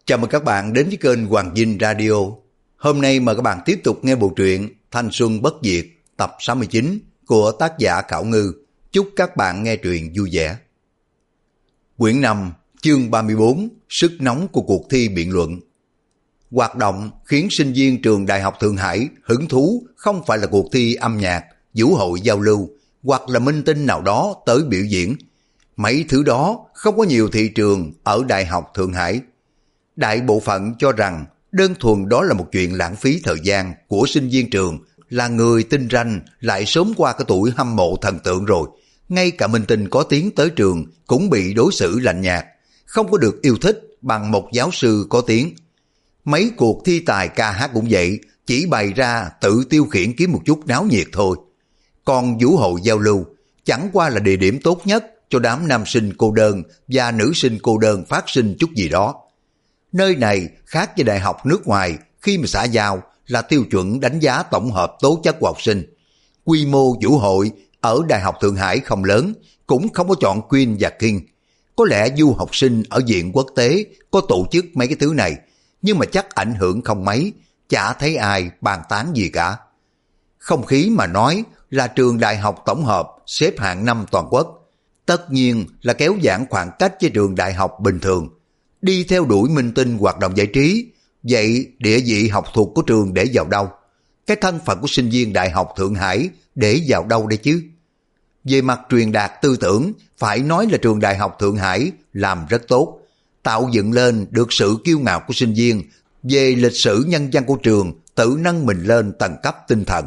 Chào mừng các bạn đến với kênh Hoàng Dinh Radio. Hôm nay mời các bạn tiếp tục nghe bộ truyện Thanh Xuân Bất Diệt tập 69 của tác giả Khảo Ngư. Chúc các bạn nghe truyện vui vẻ. Quyển 5, chương 34, sức nóng của cuộc thi biện luận. Hoạt động khiến sinh viên trường Đại học Thượng Hải hứng thú không phải là cuộc thi âm nhạc, vũ hội giao lưu hoặc là minh tinh nào đó tới biểu diễn. Mấy thứ đó không có nhiều thị trường ở Đại học Thượng Hải. Đại bộ phận cho rằng đơn thuần đó là một chuyện lãng phí thời gian của sinh viên trường, là người tinh ranh lại sớm qua cái tuổi hâm mộ thần tượng rồi. Ngay cả minh tinh có tiếng tới trường cũng bị đối xử lạnh nhạt, không có được yêu thích bằng một giáo sư có tiếng. Mấy cuộc thi tài ca hát cũng vậy, chỉ bày ra tự tiêu khiển kiếm một chút náo nhiệt thôi. Còn vũ hội giao lưu chẳng qua là địa điểm tốt nhất cho đám nam sinh cô đơn và nữ sinh cô đơn phát sinh chút gì đó. Nơi này khác với đại học nước ngoài khi mà xã giao là tiêu chuẩn đánh giá tổng hợp tố chất của học sinh. Quy mô vũ hội ở Đại học Thượng Hải không lớn, cũng không có chọn Queen và King. Có lẽ du học sinh ở viện quốc tế có tổ chức mấy cái thứ này, nhưng mà chắc ảnh hưởng không mấy, chả thấy ai bàn tán gì cả. Không khí mà nói là trường đại học tổng hợp xếp hạng 5 toàn quốc. Tất nhiên là kéo giãn khoảng cách với trường đại học bình thường. Đi theo đuổi minh tinh hoạt động giải trí, vậy địa vị học thuật của trường để vào đâu? Cái thân phận của sinh viên Đại học Thượng Hải để vào đâu đây chứ? Về mặt truyền đạt tư tưởng, phải nói là trường Đại học Thượng Hải làm rất tốt, tạo dựng lên được sự kiêu ngạo của sinh viên, về lịch sử nhân văn của trường tự nâng mình lên tầng cấp tinh thần.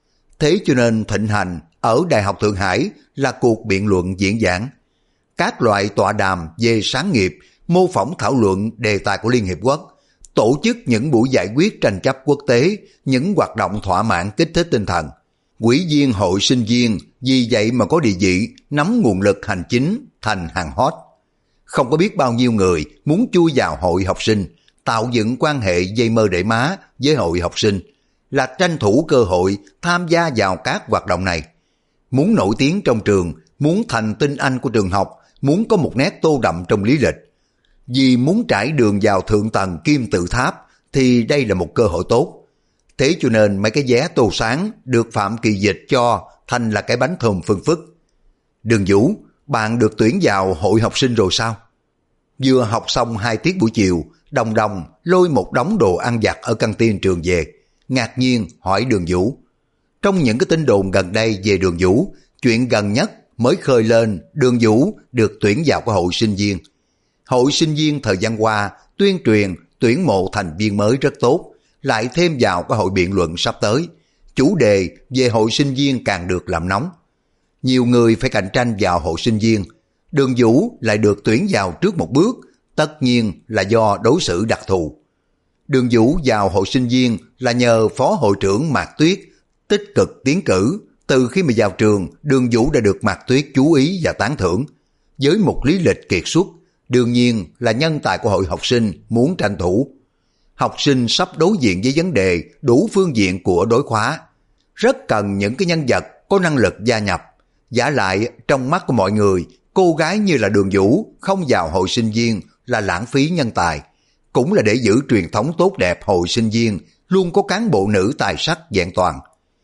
Thế cho nên thịnh hành ở Đại học Thượng Hải là cuộc biện luận diễn giảng. Các loại tọa đàm về sáng nghiệp, mô phỏng thảo luận đề tài của Liên Hiệp Quốc, tổ chức những buổi giải quyết tranh chấp quốc tế, những hoạt động thỏa mãn kích thích tinh thần. Ủy viên hội sinh viên vì vậy mà có địa vị nắm nguồn lực hành chính thành hàng hot. Không có biết bao nhiêu người muốn chui vào hội học sinh, tạo dựng quan hệ dây mơ để má với hội học sinh, là tranh thủ cơ hội tham gia vào các hoạt động này. Muốn nổi tiếng trong trường, muốn thành tinh anh của trường học, muốn có một nét tô đậm trong lý lịch. Vì muốn trải đường vào thượng tầng kim tự tháp thì đây là một cơ hội tốt. Thế cho nên mấy cái vé tô sáng được Phạm Kỳ Dịch cho thành là cái bánh thơm phưng phức. Đường Vũ, bạn được tuyển vào hội học sinh rồi sao? Vừa học xong 2 tiết buổi chiều, Đồng Đồng lôi một đống đồ ăn vặt ở căng tin trường về, ngạc nhiên hỏi Đường Vũ. Trong những cái tin đồn gần đây về Đường Vũ, chuyện gần nhất mới khơi lên Đường Vũ được tuyển vào cái hội sinh viên. Hội sinh viên thời gian qua tuyên truyền tuyển mộ thành viên mới rất tốt, lại thêm vào cái hội biện luận sắp tới. Chủ đề về hội sinh viên càng được làm nóng. Nhiều người phải cạnh tranh vào hội sinh viên. Đường Vũ lại được tuyển vào trước một bước, tất nhiên là do đối xử đặc thù. Đường Vũ vào hội sinh viên là nhờ phó hội trưởng Mạc Tuyết tích cực tiến cử. Từ khi mà vào trường, Đường Vũ đã được Mạc Tuyết chú ý và tán thưởng. Với một lý lịch kiệt xuất, đương nhiên là nhân tài của hội học sinh muốn tranh thủ. Học sinh sắp đối diện với vấn đề đủ phương diện của đối khóa, rất cần những cái nhân vật có năng lực gia nhập. Giả lại trong mắt của mọi người, cô gái như là Đường Vũ không vào hội sinh viên là lãng phí nhân tài, cũng là để giữ truyền thống tốt đẹp hội sinh viên luôn có cán bộ nữ tài sắc vẹn toàn.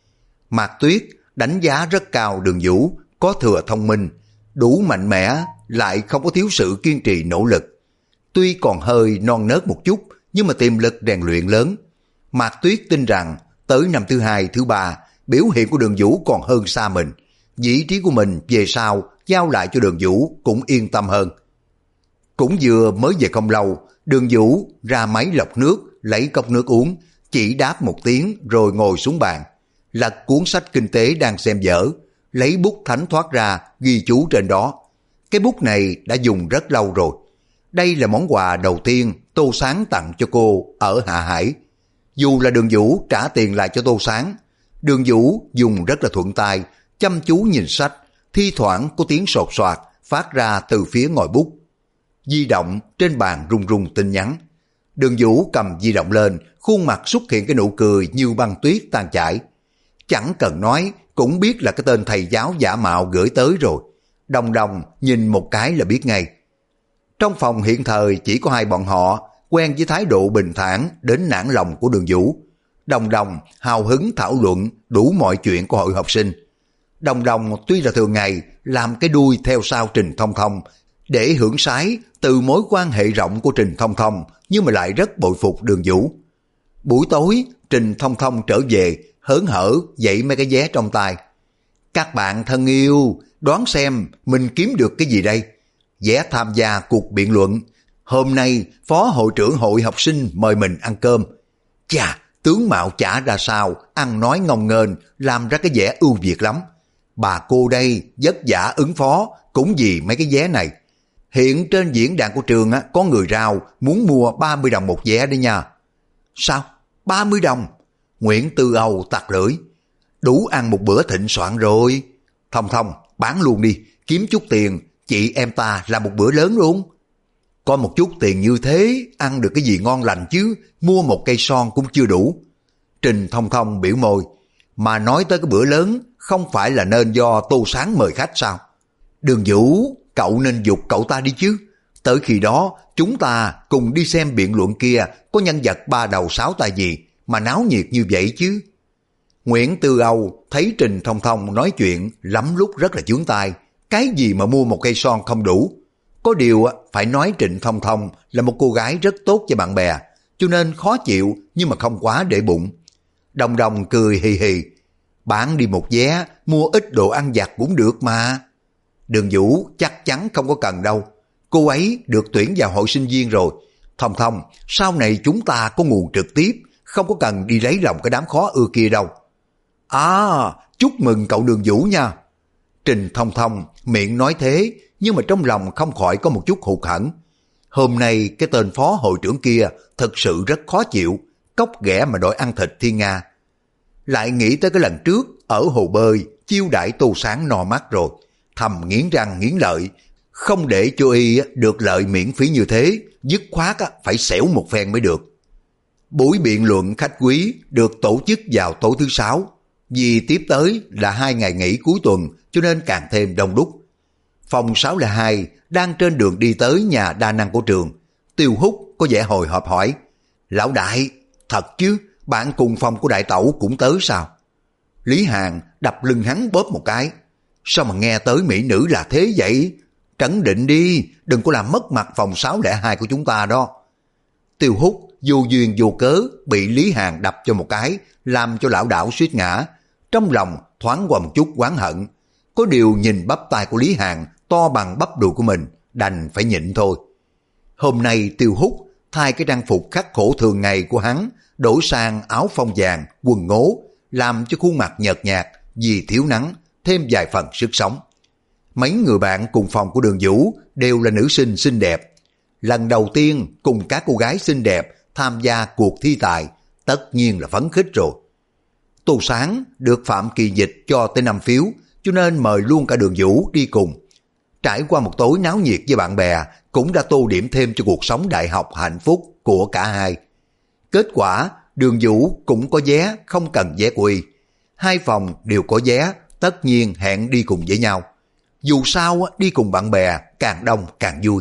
Mạc Tuyết đánh giá rất cao Đường Vũ, có thừa thông minh, đủ mạnh mẽ, lại không có thiếu sự kiên trì nỗ lực. Tuy còn hơi non nớt một chút, nhưng mà tiềm lực rèn luyện lớn. Mạc Tuyết tin rằng tới năm thứ 2, thứ 3, biểu hiện của Đường Vũ còn hơn xa mình. Vị trí của mình về sau giao lại cho Đường Vũ cũng yên tâm hơn. Cũng vừa mới về không lâu, Đường Vũ ra máy lọc nước, lấy cốc nước uống, chỉ đáp một tiếng rồi ngồi xuống bàn, lật cuốn sách kinh tế đang xem dở, lấy bút thánh thoát ra ghi chú trên đó. Cái bút này đã dùng rất lâu rồi. Đây là món quà đầu tiên Tô Sáng tặng cho cô ở Hạ Hải. Dù là Đường Vũ trả tiền lại cho Tô Sáng, Đường Vũ dùng rất là thuận tay, chăm chú nhìn sách, thi thoảng có tiếng sột soạt phát ra từ phía ngòi bút. Di động trên bàn rung rung tin nhắn. Đường Vũ cầm di động lên, khuôn mặt xuất hiện cái nụ cười như băng tuyết tan chảy. Chẳng cần nói cũng biết là cái tên thầy giáo giả mạo gửi tới rồi. Đồng Đồng nhìn một cái là biết ngay. Trong phòng hiện thời chỉ có hai bọn họ, quen với thái độ bình thản đến nản lòng của Đường Vũ. Đồng Đồng hào hứng thảo luận đủ mọi chuyện của hội học sinh. Đồng Đồng tuy là thường ngày làm cái đuôi theo sau Trình Thông Thông để hưởng sái từ mối quan hệ rộng của Trình Thông Thông, nhưng mà lại rất bội phục Đường Vũ. Buổi tối, Trình Thông Thông trở về, hớn hở dậy mấy cái vé trong tay. Các bạn thân yêu, đoán xem mình kiếm được cái gì đây? Vé tham gia cuộc biện luận. Hôm nay, Phó Hội trưởng Hội học sinh mời mình ăn cơm. Chà, tướng mạo chả ra sao, ăn nói ngông nghênh, làm ra cái vẻ ưu việt lắm. Bà cô đây vất vả ứng phó cũng vì mấy cái vé này. Hiện trên diễn đàn của trường có người rao muốn mua 30 đồng một vé đấy nha. Sao? 30 đồng? Nguyễn Tư Âu tặc lưỡi. Đủ ăn một bữa thịnh soạn rồi. Thông Thông, bán luôn đi, kiếm chút tiền, chị em ta làm một bữa lớn luôn. Có một chút tiền như thế, ăn được cái gì ngon lành chứ, mua một cây son cũng chưa đủ. Trình Thông Thông biểu môi, mà nói tới cái bữa lớn, không phải là nên do Tô Sáng mời khách sao? Đường Vũ, cậu nên giục cậu ta đi chứ. Tới khi đó, chúng ta cùng đi xem biện luận kia có nhân vật 3 đầu 6 tay gì mà náo nhiệt như vậy chứ. Nguyễn Tư Âu thấy Trình Thông Thông nói chuyện lắm lúc rất là chướng tai. Cái gì mà mua một cây son không đủ. Có điều phải nói Trịnh Thông Thông là một cô gái rất tốt cho bạn bè, cho nên khó chịu nhưng mà không quá để bụng. Đồng Đồng cười hì hì. Bán đi một vé, mua ít đồ ăn vặt cũng được mà. Đường Vũ chắc chắn không có cần đâu. Cô ấy được tuyển vào hội sinh viên rồi. Thông Thông, sau này chúng ta có nguồn trực tiếp, không có cần đi lấy lòng cái đám khó ưa kia đâu. À, chúc mừng cậu Đường Vũ nha. Trình Thông Thông miệng nói thế, nhưng mà trong lòng không khỏi có một chút hụt hẫng. Hôm nay cái tên phó hội trưởng kia thật sự rất khó chịu, cóc ghẻ mà đòi ăn thịt Thiên Nga. Lại nghĩ tới cái lần trước ở hồ bơi chiêu đãi Tô Sáng no mắt rồi, thầm nghiến răng nghiến lợi, không để cho y được lợi miễn phí như thế, dứt khoát phải xẻo một phen mới được. Buổi biện luận khách quý được tổ chức vào tối thứ Sáu, vì tiếp tới là 2 ngày nghỉ cuối tuần cho nên càng thêm đông đúc. Phòng 602 đang trên đường đi tới nhà đa năng của trường. Tiêu Húc có vẻ hồi hộp hỏi, lão đại, thật chứ, bạn cùng phòng của đại tẩu cũng tới sao? Lý Hàn đập lưng hắn bóp một cái. Sao mà nghe tới mỹ nữ là thế vậy? Trấn định đi, đừng có làm mất mặt phòng 602 của chúng ta đó. Tiêu Húc vô duyên vô cớ bị Lý Hàn đập cho một cái, làm cho lão đảo suýt ngã. Trong lòng thoáng qua một chút oán hận. Có điều nhìn bắp tay của Lý Hàn to bằng bắp đùi của mình, đành phải nhịn thôi. Hôm nay Tiêu Húc thay cái trang phục khắc khổ thường ngày của hắn, đổi sang áo phông vàng, quần ngố, làm cho khuôn mặt nhợt nhạt vì thiếu nắng, thêm vài phần sức sống. Mấy người bạn cùng phòng của Đường Vũ đều là nữ sinh xinh đẹp. Lần đầu tiên cùng các cô gái xinh đẹp tham gia cuộc thi tài, tất nhiên là phấn khích rồi. Tô Sáng được Phạm Kỳ Dịch cho tới 5 phiếu, cho nên mời luôn cả Đường Vũ đi cùng. Trải qua một tối náo nhiệt với bạn bè, cũng đã tô điểm thêm cho cuộc sống đại học hạnh phúc của cả hai. Kết quả, Đường Vũ cũng có vé, không cần vé của y. Hai phòng đều có vé, tất nhiên hẹn đi cùng với nhau. Dù sao, đi cùng bạn bè, càng đông càng vui.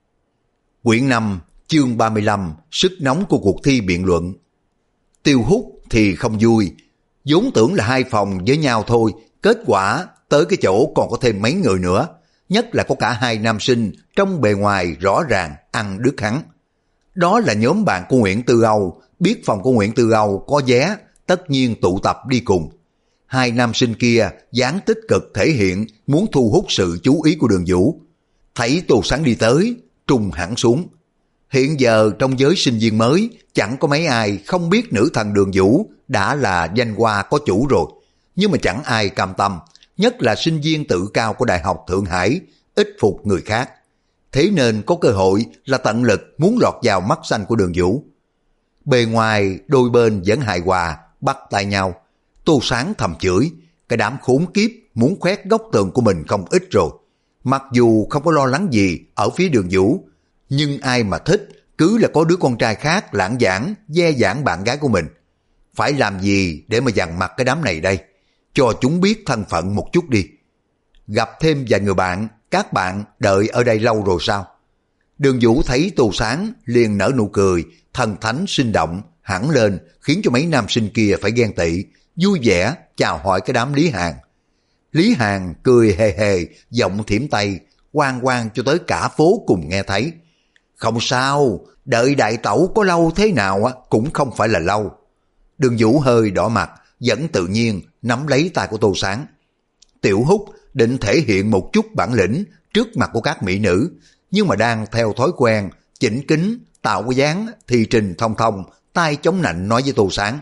Quyển 5, chương 35, sức nóng của cuộc thi biện luận. Tiêu Húc thì không vui, vốn tưởng là hai phòng với nhau thôi, kết quả tới cái chỗ còn có thêm mấy người nữa, nhất là có cả hai nam sinh trong bề ngoài rõ ràng ăn đứt hắn. Đó là nhóm bạn của Nguyễn Tư Âu, biết phòng của Nguyễn Tư Âu có vé, tất nhiên tụ tập đi cùng. Hai nam sinh kia dáng tích cực thể hiện muốn thu hút sự chú ý của Đường Vũ. Thấy Tô Sáng đi tới, trùng hẳn xuống. Hiện giờ trong giới sinh viên mới, chẳng có mấy ai không biết nữ thần Đường Vũ đã là danh hoa có chủ rồi. Nhưng mà chẳng ai cam tâm, nhất là sinh viên tự cao của Đại học Thượng Hải, ít phục người khác. Thế nên có cơ hội là tận lực muốn lọt vào mắt xanh của Đường Vũ. Bề ngoài đôi bên vẫn hài hòa, bắt tay nhau. Tô Sáng thầm chửi, cái đám khốn kiếp muốn khoét góc tường của mình không ít rồi. Mặc dù không có lo lắng gì ở phía Đường Vũ, nhưng ai mà thích cứ là có đứa con trai khác lãng giảng, dè dãn bạn gái của mình. Phải làm gì để mà dằn mặt cái đám này đây? Cho chúng biết thân phận một chút đi. Gặp thêm vài người bạn, các bạn đợi ở đây lâu rồi sao? Đường Vũ thấy Tô Sáng liền nở nụ cười, thần thánh sinh động, hẳn lên khiến cho mấy nam sinh kia phải ghen tị, vui vẻ chào hỏi cái đám Lý Hàn. Lý Hàn cười hề hề, giọng thiểm tay, quang quang cho tới cả phố cùng nghe thấy. Không sao, đợi đại tẩu có lâu thế nào cũng không phải là lâu. Đường Vũ hơi đỏ mặt, vẫn tự nhiên nắm lấy tay của Tô Sáng. Tiểu Húc định thể hiện một chút bản lĩnh trước mặt của các mỹ nữ, nhưng mà đang theo thói quen chỉnh kính tạo cái dáng thì Trình Thông Thông tay chống nạnh nói với Tô Sáng.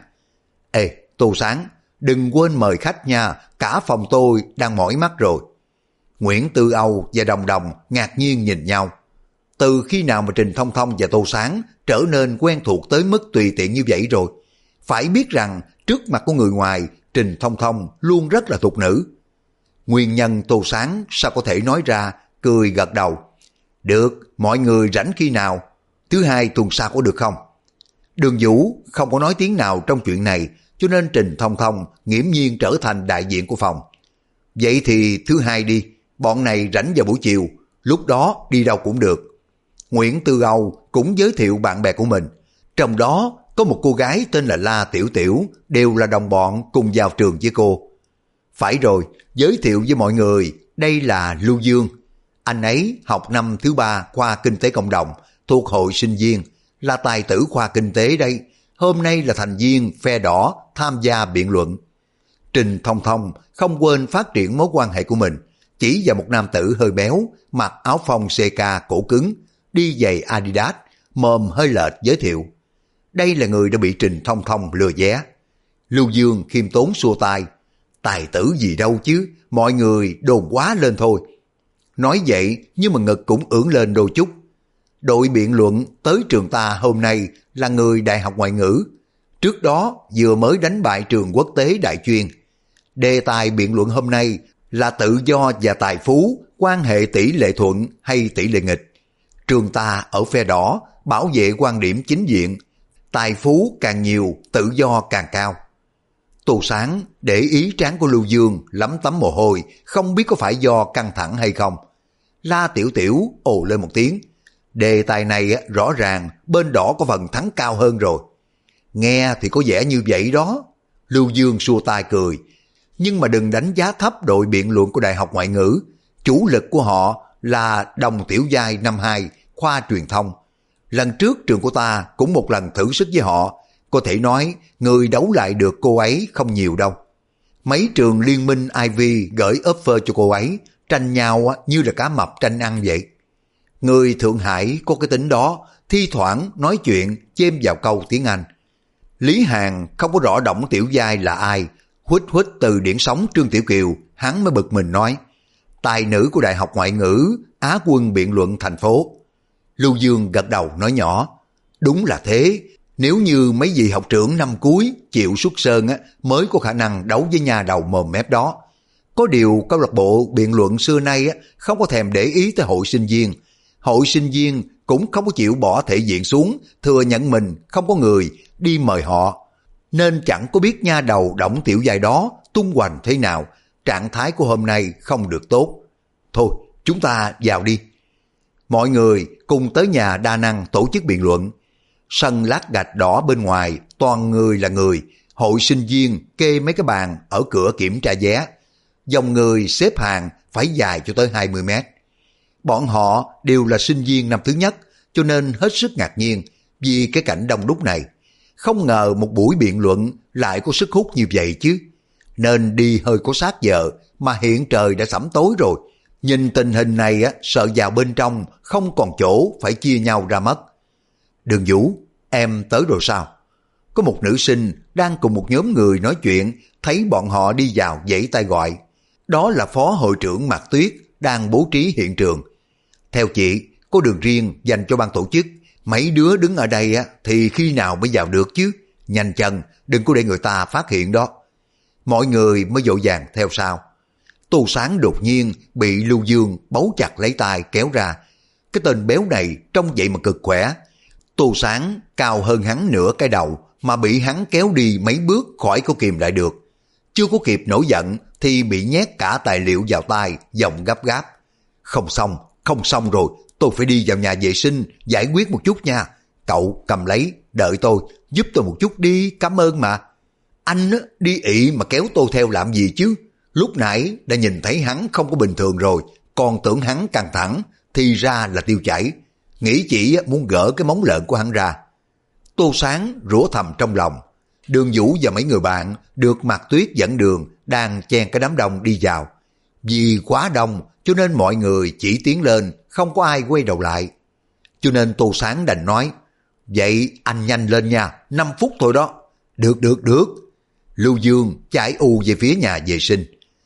Ê Tô Sáng, đừng quên mời khách nha, cả phòng tôi đang mỏi mắt rồi. Nguyễn Tư Âu và Đồng Đồng ngạc nhiên nhìn nhau. Từ khi nào mà Trình Thông Thông và Tô Sáng trở nên quen thuộc tới mức tùy tiện như vậy rồi? Phải biết rằng trước mặt của người ngoài, Trình Thông Thông luôn rất là thục nữ. Nguyên nhân Tô Sáng sao có thể nói ra, cười gật đầu. Được, mọi người rảnh khi nào? Thứ hai tuần sau có được không? Đường Vũ không có nói tiếng nào trong chuyện này, cho nên Trình Thông Thông nghiễm nhiên trở thành đại diện của phòng. Vậy thì thứ hai đi, bọn này rảnh vào buổi chiều, lúc đó đi đâu cũng được. Nguyễn Tư Âu cũng giới thiệu bạn bè của mình, trong đó có một cô gái tên là La Tiểu Tiểu, đều là đồng bọn cùng vào trường với cô. Phải rồi, giới thiệu với mọi người, đây là Lưu Dương. Anh ấy học năm thứ 3 khoa Kinh tế Cộng đồng, thuộc hội sinh viên, là tài tử khoa Kinh tế đây. Hôm nay là thành viên phe đỏ tham gia biện luận. Trình Thông Thông không quên phát triển mối quan hệ của mình, chỉ vào một nam tử hơi béo, mặc áo phông CK cổ cứng, đi giày Adidas, mồm hơi lệch giới thiệu. Đây là người đã bị Trình Thông Thông lừa vé. Lưu Dương khiêm tốn xua tay. Tài tử gì đâu chứ, mọi người đồn quá lên thôi. Nói vậy nhưng mà ngực cũng ưỡn lên đôi chút. Đội biện luận tới trường ta hôm nay là người Đại học Ngoại ngữ. Trước đó vừa mới đánh bại trường quốc tế Đại chuyên. Đề tài biện luận hôm nay là tự do và tài phú, quan hệ tỷ lệ thuận hay tỷ lệ nghịch. Trường ta ở phe đỏ, bảo vệ quan điểm chính diện. Tài phú càng nhiều, tự do càng cao. Tô Sáng để ý trán của Lưu Dương lấm tấm mồ hôi, không biết có phải do căng thẳng hay không. La Tiểu Tiểu ồ lên một tiếng. Đề tài này rõ ràng bên đỏ có phần thắng cao hơn rồi. Nghe thì có vẻ như vậy đó. Lưu Dương xua tay cười. Nhưng mà đừng đánh giá thấp đội biện luận của Đại học Ngoại ngữ. Chủ lực của họ là Đồng Tiểu Giai năm 2, khoa truyền thông. Lần trước trường của ta cũng một lần thử sức với họ. Có thể nói người đấu lại được cô ấy không nhiều đâu. Mấy trường liên minh Ivy gửi offer cho cô ấy, tranh nhau như là cá mập tranh ăn vậy. Người Thượng Hải có cái tính đó, thi thoảng nói chuyện chêm vào câu tiếng Anh. Lý Hàn không có rõ Đồng Tiểu Giai là ai, huýt huýt từ điển sống Trương Tiểu Kiều, hắn mới bực mình nói. Tài nữ của Đại học Ngoại ngữ, Á quân biện luận thành phố. Lưu Dương gật đầu nói nhỏ. Đúng là thế, nếu như mấy vị học trưởng năm cuối chịu xuất sơn mới có khả năng đấu với nhà đầu mồm mép đó. Có điều câu lạc bộ biện luận xưa nay không có thèm để ý tới hội sinh viên. Hội sinh viên cũng không có chịu bỏ thể diện xuống, thừa nhận mình không có người đi mời họ. Nên chẳng có biết nha đầu Đồng Tiểu Giai đó tung hoành thế nào, trạng thái của hôm nay không được tốt. Thôi, chúng ta vào đi. Mọi người cùng tới nhà đa năng tổ chức biện luận. Sân lát gạch đỏ bên ngoài, toàn người là người. Hội sinh viên kê mấy cái bàn ở cửa kiểm tra vé. Dòng người xếp hàng phải dài cho tới 20 mét. Bọn họ đều là sinh viên năm thứ nhất, cho nên hết sức ngạc nhiên vì cái cảnh đông đúc này. Không ngờ một buổi biện luận lại có sức hút như vậy chứ. Nên đi hơi có sát giờ, mà hiện trời đã sẫm tối rồi. Nhìn tình hình này sợ vào bên trong không còn chỗ phải chia nhau ra mất. Đường Vũ, em tới rồi sao? Có một nữ sinh đang cùng một nhóm người nói chuyện, thấy bọn họ đi vào vẫy tay gọi. Đó là phó hội trưởng Mạc Tuyết đang bố trí hiện trường. Theo chị, có đường riêng dành cho ban tổ chức. Mấy đứa đứng ở đây thì khi nào mới vào được chứ? Nhanh chân, đừng có để người ta phát hiện đó. Mọi người mới vội vàng theo sau. Tô Sáng đột nhiên bị Lưu Dương bấu chặt lấy tay kéo ra. Cái tên béo này trông vậy mà cực khỏe. Tô Sáng cao hơn hắn nửa cái đầu mà bị hắn kéo đi mấy bước khỏi có kìm lại được. Chưa có kịp nổi giận thì bị nhét cả tài liệu vào tay, giọng gấp gáp. Không xong rồi, tôi phải đi vào nhà vệ sinh giải quyết một chút nha. Cậu cầm lấy, đợi tôi, giúp tôi một chút đi, cảm ơn mà. Anh đi ị mà kéo tôi theo làm gì chứ? Lúc nãy đã nhìn thấy hắn không có bình thường rồi, còn tưởng hắn căng thẳng, thì ra là tiêu chảy. Nghĩ chỉ muốn gỡ cái móng lợn của hắn ra. Tô Sáng rủa thầm trong lòng. Đường Vũ và mấy người bạn được Mạc Tuyết dẫn đường đang chen cái đám đông đi vào. Vì quá đông cho nên mọi người chỉ tiến lên, không có ai quay đầu lại. Cho nên Tô Sáng đành nói, vậy anh nhanh lên nha, 5 phút thôi đó. Được. Lưu Dương chạy ù về phía nhà vệ sinh.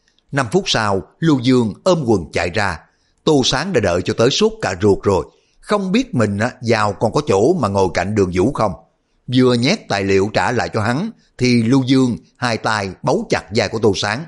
5 phút sau, Lưu Dương ôm quần chạy ra. Tô Sáng đã đợi cho tới sốt cả ruột rồi. Không biết mình vào còn có chỗ mà ngồi cạnh Đường Vũ không. Vừa nhét tài liệu trả lại cho hắn, thì Lưu Dương hai tay bấu chặt vai của Tô Sáng.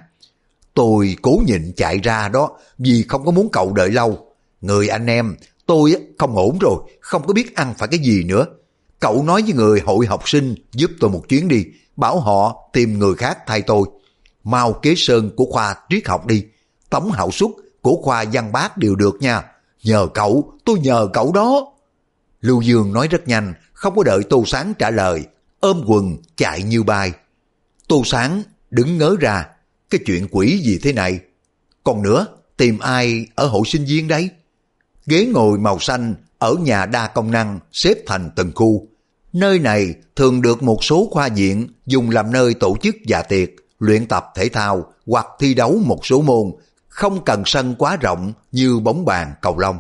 Tôi cố nhịn chạy ra đó, vì không có muốn cậu đợi lâu. Người anh em, tôi không ổn rồi, không có biết ăn phải cái gì nữa. Cậu nói với người hội học sinh giúp tôi một chuyến đi, bảo họ tìm người khác thay tôi. Mau kế sơn của khoa triết học đi, tống hậu suất của khoa văn bác đều được nha. Nhờ cậu, tôi nhờ cậu đó. Lưu Dương nói rất nhanh, không có đợi Tô Sáng trả lời, ôm quần chạy như bay. Tô Sáng đứng ngớ ra, cái chuyện quỷ gì thế này? Còn nữa, tìm ai ở hội sinh viên đấy? Ghế ngồi màu xanh ở nhà đa công năng xếp thành từng khu. Nơi này thường được một số khoa viện dùng làm nơi tổ chức dạ tiệc, luyện tập thể thao hoặc thi đấu một số môn, không cần sân quá rộng như bóng bàn, cầu lông.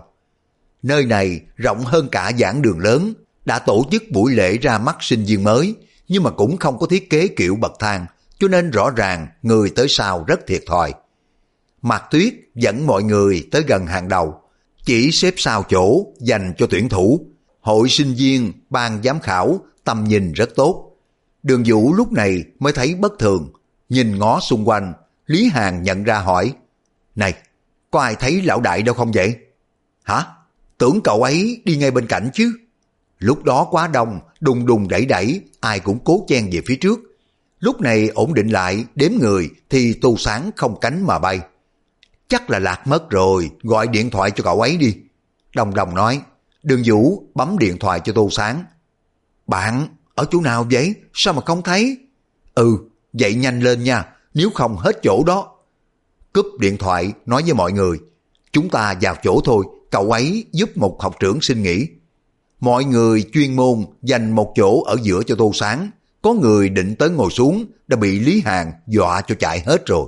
Nơi này rộng hơn cả giảng đường lớn, đã tổ chức buổi lễ ra mắt sinh viên mới, nhưng mà cũng không có thiết kế kiểu bậc thang, cho nên rõ ràng người tới sau rất thiệt thòi. Mạc Tuyết dẫn mọi người tới gần hàng đầu, chỉ xếp sau chỗ dành cho tuyển thủ. Hội sinh viên, ban giám khảo, tầm nhìn rất tốt. Đường Vũ lúc này mới thấy bất thường, nhìn ngó xung quanh, Lý Hàn nhận ra hỏi, này, có ai thấy lão đại đâu không vậy? Hả? Tưởng cậu ấy đi ngay bên cạnh chứ. Lúc đó quá đông, đùng đùng đẩy đẩy, ai cũng cố chen về phía trước. Lúc này ổn định lại, đếm người thì Tô Sáng không cánh mà bay. Chắc là lạc mất rồi, gọi điện thoại cho cậu ấy đi. Đồng Đồng nói. Đường Vũ bấm điện thoại cho Tô Sáng. Bạn, ở chỗ nào vậy? Sao mà không thấy? Vậy nhanh lên nha, nếu không hết chỗ đó. Cúp điện thoại nói với mọi người, chúng ta vào chỗ thôi, cậu ấy giúp một học trưởng xin nghỉ. Mọi người chuyên môn dành một chỗ ở giữa cho Tô Sáng. Có người định tới ngồi xuống đã bị Lý Hàn dọa cho chạy hết rồi.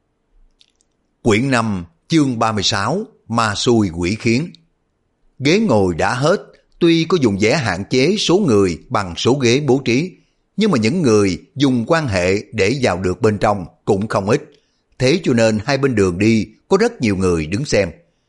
Quyển 5 chương 36 Ma xui quỷ khiến. Ghế ngồi đã hết, tuy có dùng vé hạn chế số người bằng số ghế bố trí, nhưng mà những người dùng quan hệ để vào được bên trong cũng không ít. Thế cho nên hai bên đường đi có rất nhiều người đứng xem.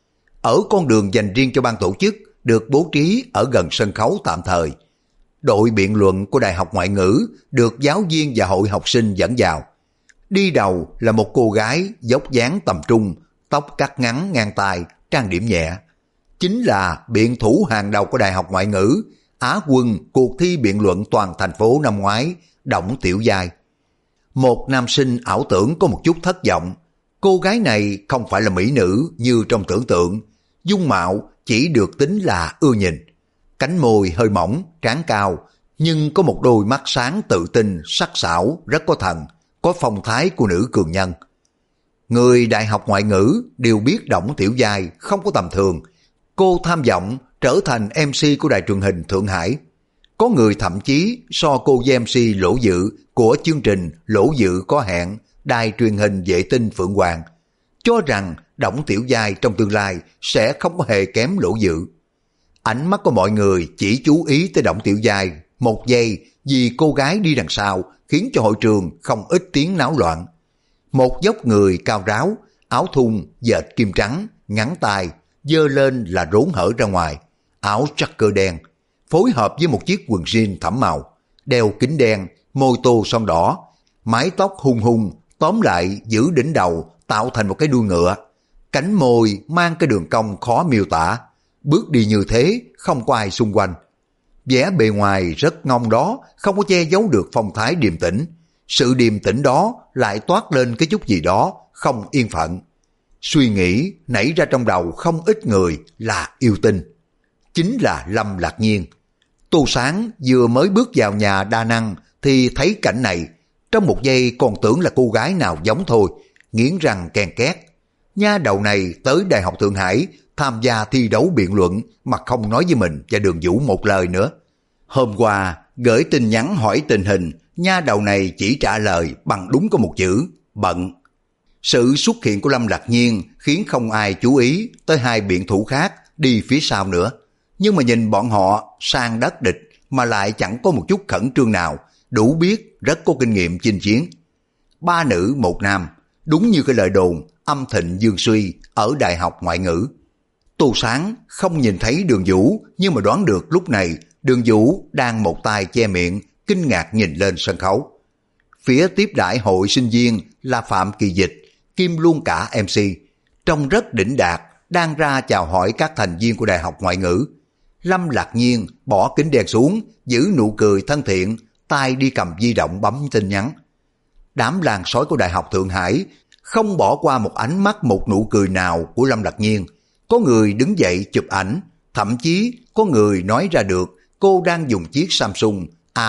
Ở con đường dành riêng cho ban tổ chức được bố trí ở gần sân khấu tạm thời. Đội biện luận của Đại học Ngoại ngữ được giáo viên và hội học sinh dẫn vào. Đi đầu là một cô gái dốc dáng tầm trung, tóc cắt ngắn ngang tai, trang điểm nhẹ. Chính là biện thủ hàng đầu của Đại học Ngoại ngữ, Á quân cuộc thi biện luận toàn thành phố năm ngoái, Đổng Tiểu Giai. Một nam sinh ảo tưởng có một chút thất vọng. Cô gái này không phải là mỹ nữ như trong tưởng tượng, dung mạo chỉ được tính là ưa nhìn. Cánh môi hơi mỏng, trán cao, nhưng có một đôi mắt sáng tự tin, sắc sảo, rất có thần, có phong thái của nữ cường nhân. Người Đại học Ngoại ngữ đều biết Đổng Tiểu Giai không có tầm thường. Cô tham vọng trở thành MC của đài truyền hình Thượng Hải. Có người thậm chí so cô với MC Lỗ Dự của chương trình Lỗ Dự có hẹn đài truyền hình vệ tinh Phượng Hoàng, cho rằng Đổng Tiểu Giai trong tương lai sẽ không có hề kém Lỗ Dự. Ánh mắt của mọi người chỉ chú ý tới Đổng Tiểu Giai một giây, vì cô gái đi đằng sau khiến cho hội trường không ít tiếng náo loạn. Một dốc người cao ráo, áo thun dệt kim trắng, ngắn tay, dơ lên là rốn hở ra ngoài, áo tracker đen, phối hợp với một chiếc quần jean thẫm màu, đeo kính đen, môi tô son đỏ, mái tóc hung hung, tóm lại giữ đỉnh đầu tạo thành một cái đuôi ngựa, cánh môi mang cái đường cong khó miêu tả, bước đi như thế không có ai xung quanh. Vẻ bề ngoài rất ngông đó, không có che giấu được phong thái điềm tĩnh. Sự điềm tĩnh đó lại toát lên cái chút gì đó không yên phận. Suy nghĩ nảy ra trong đầu không ít người là yêu tinh. chính là Lâm Lạc Nhiên. Tô Sáng vừa mới bước vào nhà đa năng thì thấy cảnh này, trong một giây còn tưởng là cô gái nào giống thôi, nghiến răng ken két. Nha đầu này tới Đại học Thượng Hải tham gia thi đấu biện luận mà không nói với mình và Đường Vũ một lời nữa. Hôm qua gửi tin nhắn hỏi tình hình, nha đầu này chỉ trả lời bằng đúng có một chữ: bận. Sự xuất hiện của Lâm Lạc Nhiên khiến không ai chú ý tới hai biện thủ khác đi phía sau nữa. Nhưng mà nhìn bọn họ sang đất địch mà lại chẳng có một chút khẩn trương nào, đủ biết rất có kinh nghiệm chinh chiến. 3 nữ 1 nam, đúng như cái lời đồn âm thịnh dương suy ở Đại học Ngoại ngữ. Tô Sáng không nhìn thấy Đường Vũ, nhưng mà đoán được lúc này Đường Vũ đang một tay che miệng, kinh ngạc nhìn lên sân khấu. Phía tiếp đãi hội sinh viên là Phạm Kỳ Dịch, kiêm luôn cả MC, trông rất đỉnh đạt, đang ra chào hỏi các thành viên của Đại học Ngoại ngữ. Lâm Lạc Nhiên bỏ kính đen xuống, giữ nụ cười thân thiện, tay đi cầm di động bấm tin nhắn. Đám làng sói của Đại học Thượng Hải không bỏ qua một ánh mắt một nụ cười nào của Lâm Lạc Nhiên. Có người đứng dậy chụp ảnh, thậm chí có người nói ra được cô đang dùng chiếc Samsung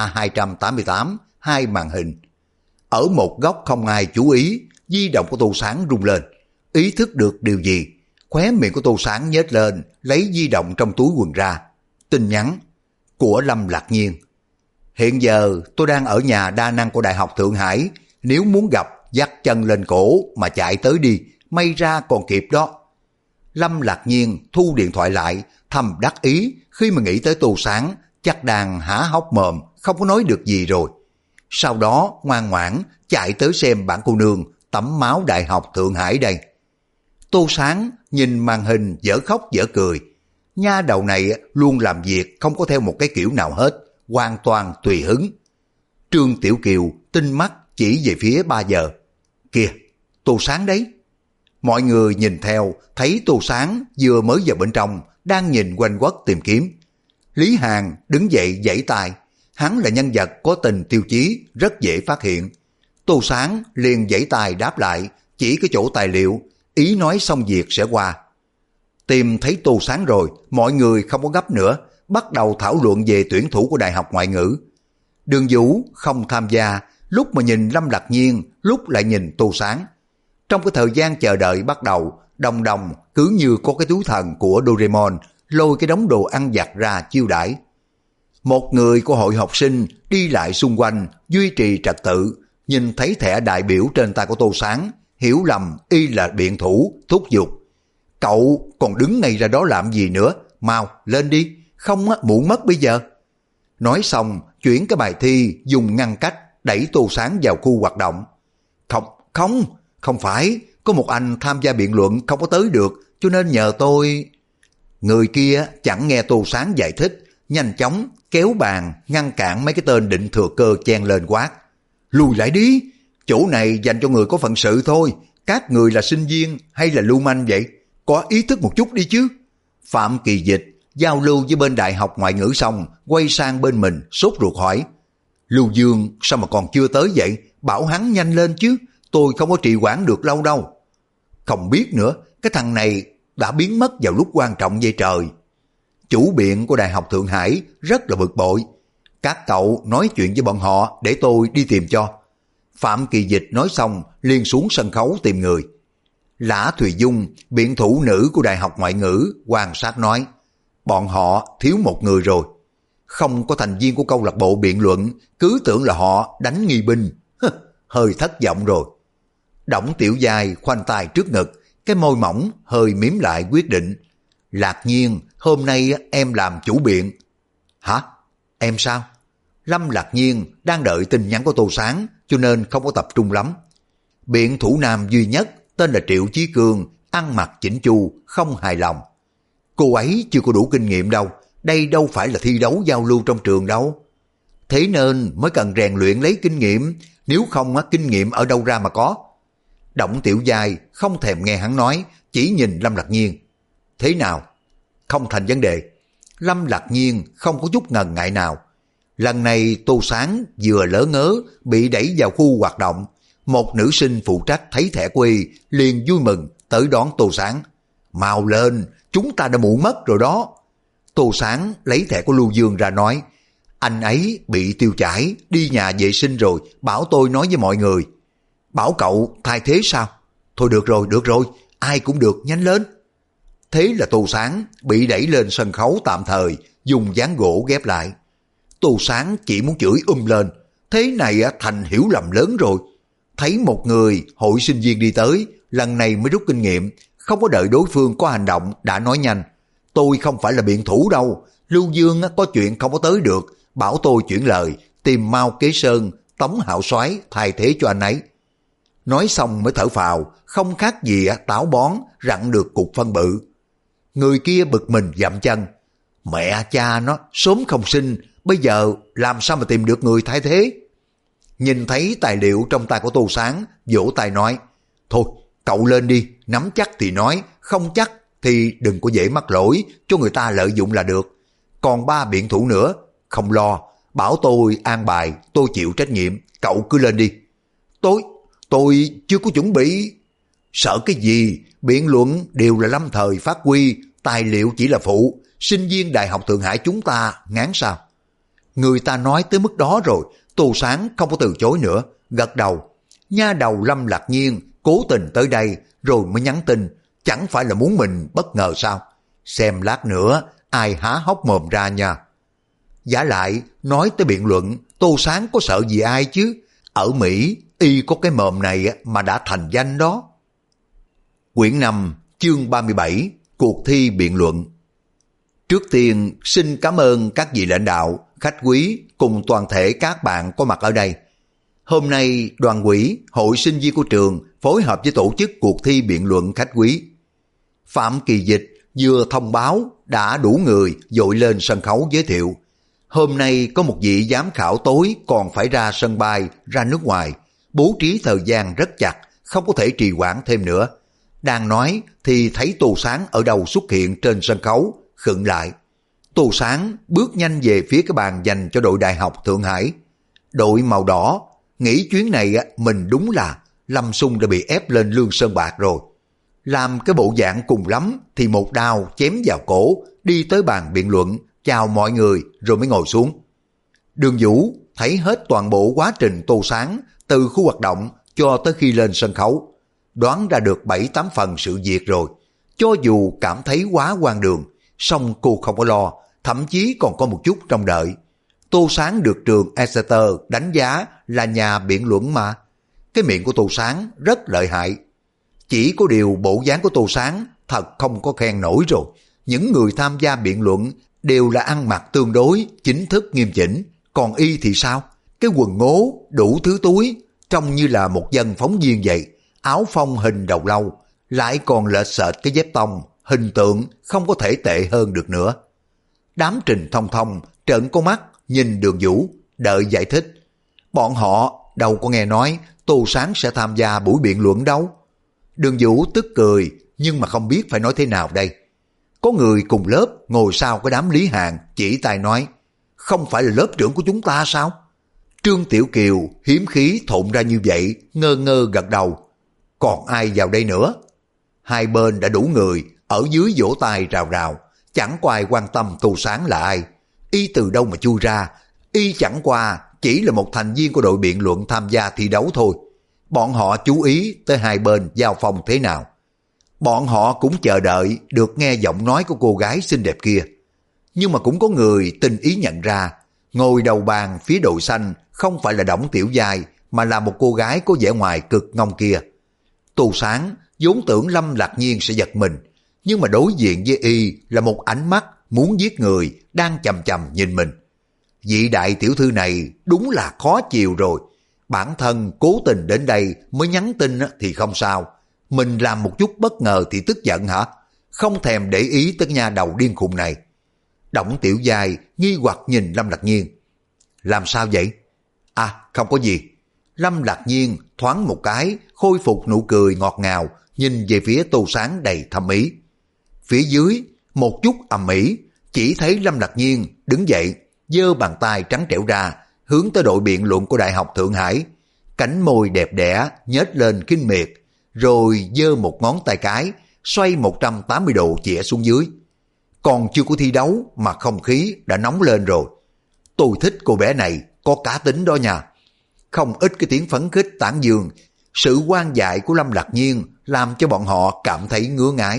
A288 hai màn hình. Ở một góc không ai chú ý, di động của Tô Sáng rung lên. Ý thức được điều gì, khóe miệng của Tô Sáng nhếch lên, lấy di động trong túi quần ra. Tin nhắn của Lâm Lạc Nhiên: hiện giờ tôi đang ở nhà đa năng của Đại học Thượng Hải, nếu muốn gặp dắt chân lên cổ mà chạy tới đi, may ra còn kịp đó. Lâm Lạc Nhiên thu điện thoại lại, thầm đắc ý khi mà nghĩ tới Tô Sáng chắc đang há hốc mồm không có nói được gì rồi. Sau đó ngoan ngoãn chạy tới xem bản cô nương tắm máu Đại học Thượng Hải đây. Tô Sáng nhìn màn hình dở khóc dở cười. Nha đầu này luôn làm việc không có theo một cái kiểu nào hết, hoàn toàn tùy hứng. Trương Tiểu Kiều tinh mắt chỉ về phía 3 giờ. Kìa, Tô Sáng đấy. Mọi người nhìn theo, thấy Tô Sáng vừa mới vào bên trong, đang nhìn quanh quất tìm kiếm. Lý Hàn đứng dậy giãy tay, hắn là nhân vật có tình tiêu chí, rất dễ phát hiện. Tô Sáng liền giãy tay đáp lại, chỉ cái chỗ tài liệu, ý nói xong việc sẽ qua. Tìm thấy Tô Sáng rồi, mọi người không có gấp nữa, bắt đầu thảo luận về tuyển thủ của Đại học Ngoại ngữ. Đường Vũ không tham gia, lúc mà nhìn Lâm Lạc Nhiên, lúc lại nhìn Tô Sáng. Trong cái thời gian chờ đợi bắt đầu, Đồng Đồng cứ như có cái túi thần của Doraemon lôi cái đống đồ ăn vặt ra chiêu đãi. Một người của hội học sinh đi lại xung quanh duy trì trật tự, nhìn thấy thẻ đại biểu trên tay của Tô Sáng, hiểu lầm y là biện thủ, thúc giục: cậu còn đứng ngay ra đó làm gì nữa, mau lên đi, không muộn mất bây giờ. Nói xong chuyển cái bài thi dùng ngăn cách đẩy Tô Sáng vào khu hoạt động. Không phải, có một anh tham gia biện luận không có tới được, cho nên nhờ tôi. Người kia chẳng nghe Tô Sáng giải thích, nhanh chóng kéo bàn ngăn cản mấy cái tên định thừa cơ chen lên quát: lùi lại đi, chỗ này dành cho người có phận sự thôi, các người là sinh viên hay là lưu manh vậy, có ý thức một chút đi chứ. Phạm Kỳ Dịch giao lưu với bên Đại học Ngoại ngữ xong, quay sang bên mình sốt ruột hỏi: Lưu Dương sao mà còn chưa tới vậy, bảo hắn nhanh lên chứ, tôi không có trì hoãn được lâu đâu. Không biết nữa, cái thằng này đã biến mất vào lúc quan trọng vậy trời. Chủ biện của Đại học Thượng Hải rất là bực bội. Các cậu nói chuyện với bọn họ để tôi đi tìm cho. Phạm Kỳ Dịch nói xong liền xuống sân khấu tìm người. Lã Thùy Dung, biện thủ nữ của Đại học Ngoại ngữ, quan sát nói: bọn họ thiếu một người rồi. Không có thành viên của câu lạc bộ biện luận, cứ tưởng là họ đánh nghi binh. Hơi thất vọng rồi. Đổng Tiểu Giai khoanh tay trước ngực, cái môi mỏng hơi mím lại quyết định: Lạc Nhiên, hôm nay em làm chủ biện. Hả? Em sao? Lâm Lạc Nhiên đang đợi tin nhắn của Tô Sáng, cho nên không có tập trung lắm. Biện thủ nam duy nhất tên là Triệu Chí Cương, ăn mặc chỉnh chu, không hài lòng. Cô ấy chưa có đủ kinh nghiệm đâu, đây đâu phải là thi đấu giao lưu trong trường đâu. Thế nên mới cần rèn luyện lấy kinh nghiệm, nếu không kinh nghiệm ở đâu ra mà có. Đổng Tiểu Giai không thèm nghe hắn nói, chỉ nhìn Lâm Lạc Nhiên. Thế nào? Không thành vấn đề. Lâm Lạc Nhiên không có chút ngần ngại nào. Lần này Tô Sáng vừa lỡ ngớ bị đẩy vào khu hoạt động, một nữ sinh phụ trách thấy thẻ quy liền vui mừng tới đón Tô Sáng. Mau lên, chúng ta đã muộn mất rồi đó. Tô Sáng lấy thẻ của Lưu Dương ra nói, anh ấy bị tiêu chảy, đi nhà vệ sinh rồi, bảo tôi nói với mọi người. Bảo cậu thay thế sao? Thôi được rồi, ai cũng được, nhanh lên. Thế là Tô Sáng bị đẩy lên sân khấu tạm thời, dùng ván gỗ ghép lại. Tô Sáng chỉ muốn chửi lên, thế này thành hiểu lầm lớn rồi. Thấy một người hội sinh viên đi tới, lần này mới rút kinh nghiệm, không có đợi đối phương có hành động đã nói nhanh. Tôi không phải là biện thủ đâu, Lưu Dương có chuyện không có tới được, bảo tôi chuyển lời, tìm Mao Kế Sơn, Tống Hạo Soái thay thế cho anh ấy. Nói xong mới thở phào, không khác gì táo bón rặn được cục phân bự. Người kia bực mình dậm chân. Mẹ cha nó sớm không sinh, bây giờ làm sao mà tìm được người thay thế? Nhìn thấy tài liệu trong tay của Tô Sáng, vỗ tay nói, thôi cậu lên đi, nắm chắc thì nói, không chắc thì đừng có dễ mắc lỗi cho người ta lợi dụng là được. Còn 3 biện thủ nữa, không lo, bảo tôi an bài, tôi chịu trách nhiệm, cậu cứ lên đi. Tôi chưa có chuẩn bị. Sợ cái gì, biện luận đều là lâm thời phát huy, tài liệu chỉ là phụ, sinh viên Đại học Thượng Hải chúng ta ngán sao? Người ta nói tới mức đó rồi, Tô Sáng không có từ chối nữa, gật đầu. Nha đầu Lâm Lạc Nhiên cố tình tới đây rồi mới nhắn tin, chẳng phải là muốn mình bất ngờ sao? Xem lát nữa ai há hốc mồm ra nha. Giả lại nói tới biện luận, Tô Sáng có sợ gì ai chứ? Ở Mỹ y có cái mồm này mà đã thành danh đó. Quyển 5 chương 37 cuộc thi biện luận. Trước tiên xin cảm ơn các vị lãnh đạo, khách quý cùng toàn thể các bạn có mặt ở đây. Hôm nay đoàn ủy, hội sinh viên của trường phối hợp với tổ chức cuộc thi biện luận khách quý. Phạm Kỳ Dịch vừa thông báo đã đủ người dội lên sân khấu giới thiệu. Hôm nay có một vị giám khảo tối còn phải ra sân bay, ra nước ngoài, bố trí thời gian rất chặt, không có thể trì hoãn thêm nữa. Đang nói thì thấy Tô Sáng ở đâu xuất hiện trên sân khấu, khựng lại. Tô Sáng bước nhanh về phía cái bàn dành cho đội Đại học Thượng Hải. Đội màu đỏ, nghĩ chuyến này mình đúng là Lâm Xung đã bị ép lên Lương Sơn Bạc rồi. Làm cái bộ dạng cùng lắm thì một đao chém vào cổ, đi tới bàn biện luận, chào mọi người rồi mới ngồi xuống. Đường Vũ thấy hết toàn bộ quá trình Tô Sáng từ khu hoạt động cho tới khi lên sân khấu, đoán ra được 7-8 phần sự việc rồi. Cho dù cảm thấy quá hoang đường, song cô không có lo, thậm chí còn có một chút trông đợi. Tô Sáng được trường Exeter đánh giá là nhà biện luận mà. Cái miệng của Tô Sáng rất lợi hại. Chỉ có điều bộ dáng của Tô Sáng thật không có khen nổi rồi. Những người tham gia biện luận đều là ăn mặc tương đối chính thức nghiêm chỉnh, còn y thì sao? Cái quần ngố đủ thứ túi, trông như là một dân phóng viên vậy. Áo phông hình đầu lâu, lại còn lệch sệt cái dép tông, hình tượng không có thể tệ hơn được nữa. Đám Trình Thông Thông trợn con mắt nhìn Đường Vũ, đợi giải thích. Bọn họ đâu có nghe nói Tô Sáng sẽ tham gia buổi biện luận đâu. Đường Vũ tức cười, nhưng mà không biết phải nói thế nào đây. Có người cùng lớp ngồi sau cái đám Lý Hàn chỉ tay nói, không phải là lớp trưởng của chúng ta sao? Trương Tiểu Kiều hiếm khí thộn ra như vậy, ngơ ngơ gật đầu. Còn ai vào đây nữa? Hai bên đã đủ người, ở dưới vỗ tay rào rào, chẳng có ai quan tâm Tô Sáng là ai. Y từ đâu mà chui ra, y chẳng qua chỉ là một thành viên của đội biện luận tham gia thi đấu thôi. Bọn họ chú ý tới hai bên giao phong thế nào. Bọn họ cũng chờ đợi được nghe giọng nói của cô gái xinh đẹp kia. Nhưng mà cũng có người tinh ý nhận ra, ngồi đầu bàn phía đội xanh không phải là Đổng Tiểu Giai, mà là một cô gái có vẻ ngoài cực ngông kia. Tô Sáng vốn tưởng Lâm Lạc Nhiên sẽ giật mình, nhưng mà đối diện với y là một ánh mắt muốn giết người đang chằm chằm nhìn mình. Vị đại tiểu thư này đúng là khó chiều rồi. Bản thân cố tình đến đây mới nhắn tin thì không sao, mình làm một chút bất ngờ thì tức giận hả? Không thèm để ý tới nhà đầu điên khùng này. Đổng Tiểu Giai nghi hoặc nhìn Lâm Lạc Nhiên. Làm sao vậy? À, không có gì. Lâm Lạc Nhiên thoáng một cái, khôi phục nụ cười ngọt ngào, nhìn về phía Tô Sáng đầy thâm ý. Phía dưới, một chút ầm ĩ, chỉ thấy Lâm Lạc Nhiên đứng dậy, giơ bàn tay trắng trẻo ra, hướng tới đội biện luận của Đại học Thượng Hải. Cánh môi đẹp đẽ nhếch lên khinh miệt, rồi giơ một ngón tay cái, xoay 180 độ chĩa xuống dưới. Còn chưa có thi đấu mà không khí đã nóng lên rồi. Tôi thích cô bé này, có cá tính đó nha. Không ít cái tiếng phấn khích tán dương. Sự quan dại của Lâm Lạc Nhiên làm cho bọn họ cảm thấy ngứa ngái.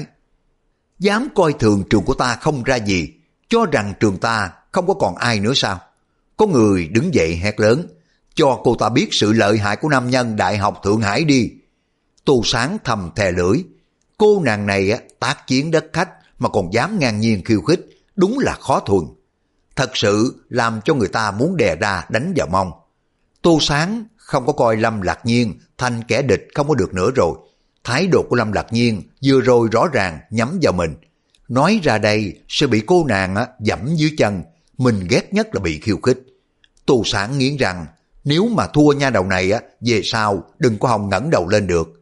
Dám coi thường trường của ta không ra gì, cho rằng trường ta không có còn ai nữa sao? Có người đứng dậy hét lớn, cho cô ta biết sự lợi hại của nam nhân Đại học Thượng Hải đi. Tô Sáng thầm thè lưỡi, cô nàng này tác chiến đất khách mà còn dám ngang nhiên khiêu khích, đúng là khó thuần. Thật sự làm cho người ta muốn đè ra đánh vào mông. Tô Sáng không có coi Lâm Lạc Nhiên thành kẻ địch không có được nữa rồi. Thái độ của Lâm Lạc Nhiên vừa rồi rõ ràng nhắm vào mình. Nói ra đây sẽ bị cô nàng dẫm dưới chân, mình ghét nhất là bị khiêu khích. Tô Sáng nghiến rằng nếu mà thua nha đầu này về sau đừng có hòng ngẩng đầu lên được.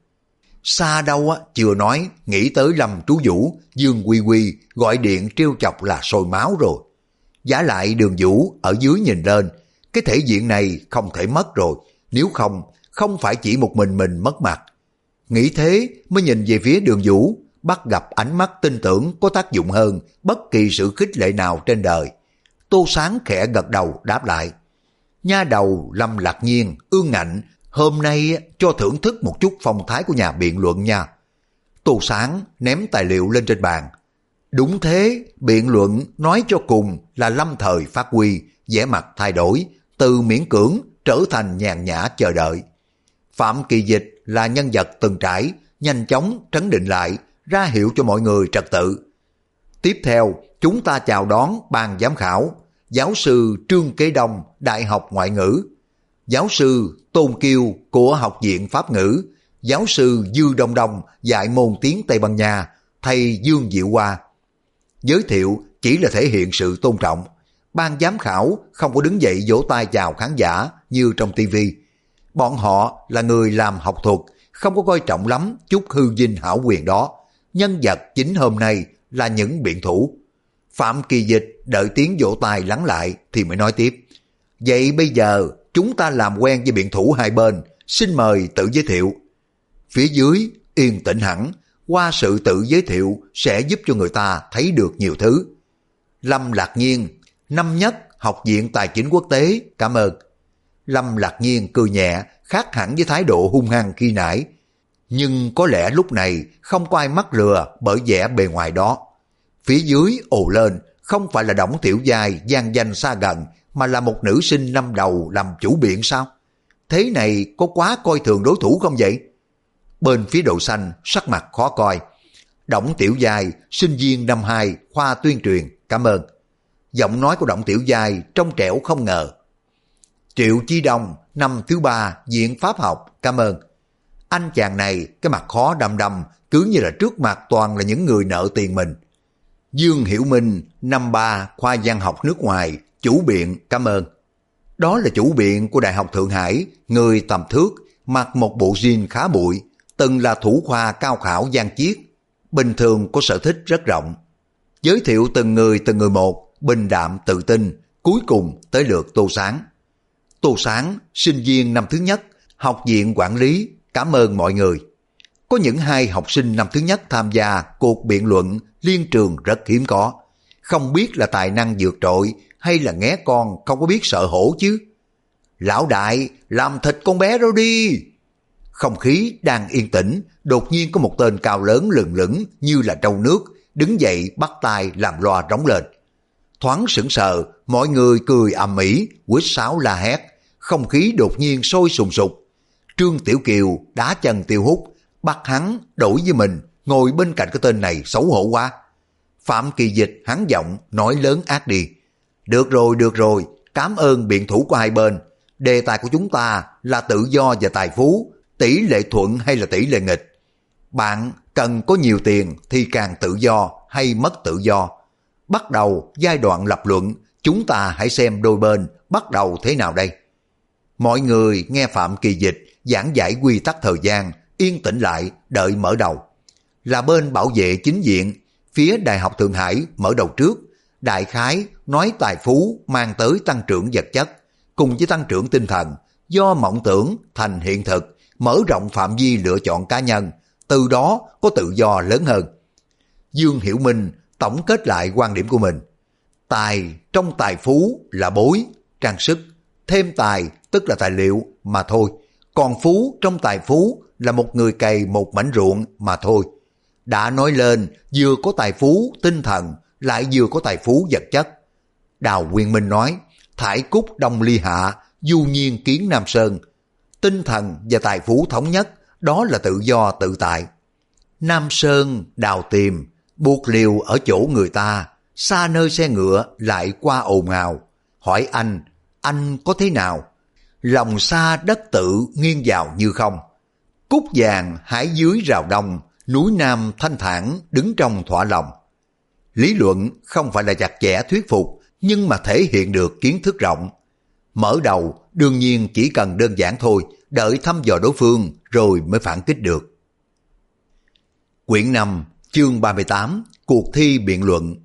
Xa đâu chưa nói, nghĩ tới Lâm Trú Vũ, Dương Quy Quy gọi điện trêu chọc là sôi máu rồi. Giả lại Đường Vũ ở dưới nhìn lên, cái thể diện này không thể mất rồi, nếu không phải chỉ một mình mất mặt. Nghĩ thế mới nhìn về phía Đường Vũ, bắt gặp ánh mắt tin tưởng có tác dụng hơn bất kỳ sự khích lệ nào trên đời. Tô Sáng khẽ gật đầu đáp lại. Nha đầu Lâm Lạc Nhiên, ương ngạnh, hôm nay cho thưởng thức một chút phong thái của nhà biện luận nha. Tô Sáng ném tài liệu lên trên bàn. Đúng thế, biện luận nói cho cùng là lâm thời phát huy, vẻ mặt thay đổi, từ miễn cưỡng trở thành nhàn nhã chờ đợi. Phạm Kỳ Dịch là nhân vật từng trải, nhanh chóng trấn định lại, ra hiệu cho mọi người trật tự. Tiếp theo, chúng ta chào đón ban giám khảo, giáo sư Trương Kế Đông, Đại học Ngoại ngữ, giáo sư Tôn Kiêu của Học viện Pháp ngữ, giáo sư Dư Đông Đông dạy môn tiếng Tây Ban Nha, thầy Dương Diệu Hoa. Giới thiệu chỉ là thể hiện sự tôn trọng. Ban giám khảo không có đứng dậy vỗ tay chào khán giả như trong tivi. Bọn họ là người làm học thuật, không có coi trọng lắm chút hư vinh hảo quyền đó. Nhân vật chính hôm nay là những biện thủ. Phạm Kỳ Dịch đợi tiếng vỗ tay lắng lại thì mới nói tiếp. Vậy bây giờ chúng ta làm quen với biện thủ hai bên, xin mời tự giới thiệu. Phía dưới yên tĩnh hẳn, qua sự tự giới thiệu sẽ giúp cho người ta thấy được nhiều thứ. Lâm Lạc Nhiên, năm nhất Học viện Tài chính Quốc tế, cảm ơn. Lâm Lạc Nhiên cười nhẹ, khác hẳn với thái độ hung hăng khi nãy. Nhưng có lẽ lúc này không có ai mắc lừa bởi vẻ bề ngoài đó. Phía dưới ồ lên, không phải là Đổng Tiểu Giai gian danh xa gần, mà là một nữ sinh năm đầu làm chủ biện sao? Thế này có quá coi thường đối thủ không vậy? Bên phía Đậu Xanh sắc mặt khó coi. Đổng Tiểu Giai, sinh viên năm 2 khoa tuyên truyền, cảm ơn. Giọng nói của Đổng Tiểu Giai trong trẻo không ngờ. Triệu Chi Đông, năm thứ 3 viện pháp học, cảm ơn. Anh chàng này cái mặt khó đăm đăm, cứ như là trước mặt toàn là những người nợ tiền mình. Dương Hiểu Minh, năm 3 khoa văn học nước ngoài, chủ biện, cảm ơn. Đó là chủ biện của Đại học Thượng Hải, người tầm thước, mặc một bộ jean khá bụi, từng là thủ khoa cao khảo văn chiết, bình thường có sở thích rất rộng. Giới thiệu từng người một, bình đạm tự tin, cuối cùng tới lượt Tô Sáng. Tô Sáng, sinh viên năm thứ nhất, Học viện Quản lý, cảm ơn mọi người. Có những hai học sinh năm thứ nhất tham gia cuộc biện luận liên trường rất hiếm có. Không biết là tài năng vượt trội hay là nghé con không có biết sợ hổ chứ. Lão đại, làm thịt con bé đó đi. Không khí đang yên tĩnh, đột nhiên có một tên cao lớn lừng lững như là trâu nước, đứng dậy bắt tay làm loa rống lên. Thoáng sững sờ, mọi người cười ầm ĩ, huýt sáo la hét, không khí đột nhiên sôi sùng sục. Trương Tiểu Kiều đá chân Tiêu Hút, bắt hắn đổi với mình, ngồi bên cạnh cái tên này xấu hổ quá. Phạm Kỳ Dịch hắn giọng nói lớn ác đi. Được rồi, cảm ơn biện thủ của hai bên. Đề tài của chúng ta là tự do và tài phú, tỷ lệ thuận hay là tỷ lệ nghịch. Bạn cần có nhiều tiền thì càng tự do hay mất tự do. Bắt đầu giai đoạn lập luận, chúng ta hãy xem đôi bên bắt đầu thế nào đây. Mọi người nghe Phạm Kỳ Dịch giảng giải quy tắc thời gian, yên tĩnh lại đợi mở đầu. Là bên bảo vệ chính diện, phía Đại học Thượng Hải mở đầu trước, đại khái nói tài phú mang tới tăng trưởng vật chất, cùng với tăng trưởng tinh thần, do mộng tưởng thành hiện thực, mở rộng phạm vi lựa chọn cá nhân, từ đó có tự do lớn hơn. Dương Hiểu Minh tổng kết lại quan điểm của mình. Tài trong tài phú là bối, trang sức, thêm tài tức là tài liệu mà thôi. Còn phú trong tài phú là một người cày một mảnh ruộng mà thôi. Đã nói lên vừa có tài phú tinh thần lại vừa có tài phú vật chất. Đào Nguyên Minh nói, thải cúc đông ly hạ, du nhiên kiến Nam Sơn. Tinh thần và tài phú thống nhất, đó là tự do tự tại. Nam Sơn đào tìm, buộc liều ở chỗ người ta, xa nơi xe ngựa lại qua ồn ào. Hỏi anh có thế nào? Lòng xa đất tự nghiêng vào như không. Cúc vàng hái dưới rào đông, núi Nam thanh thản đứng trong thỏa lòng. Lý luận không phải là chặt chẽ thuyết phục, nhưng mà thể hiện được kiến thức rộng. Mở đầu đương nhiên chỉ cần đơn giản thôi, đợi thăm dò đối phương rồi mới phản kích được. Quyển 5, chương 38, cuộc thi biện luận.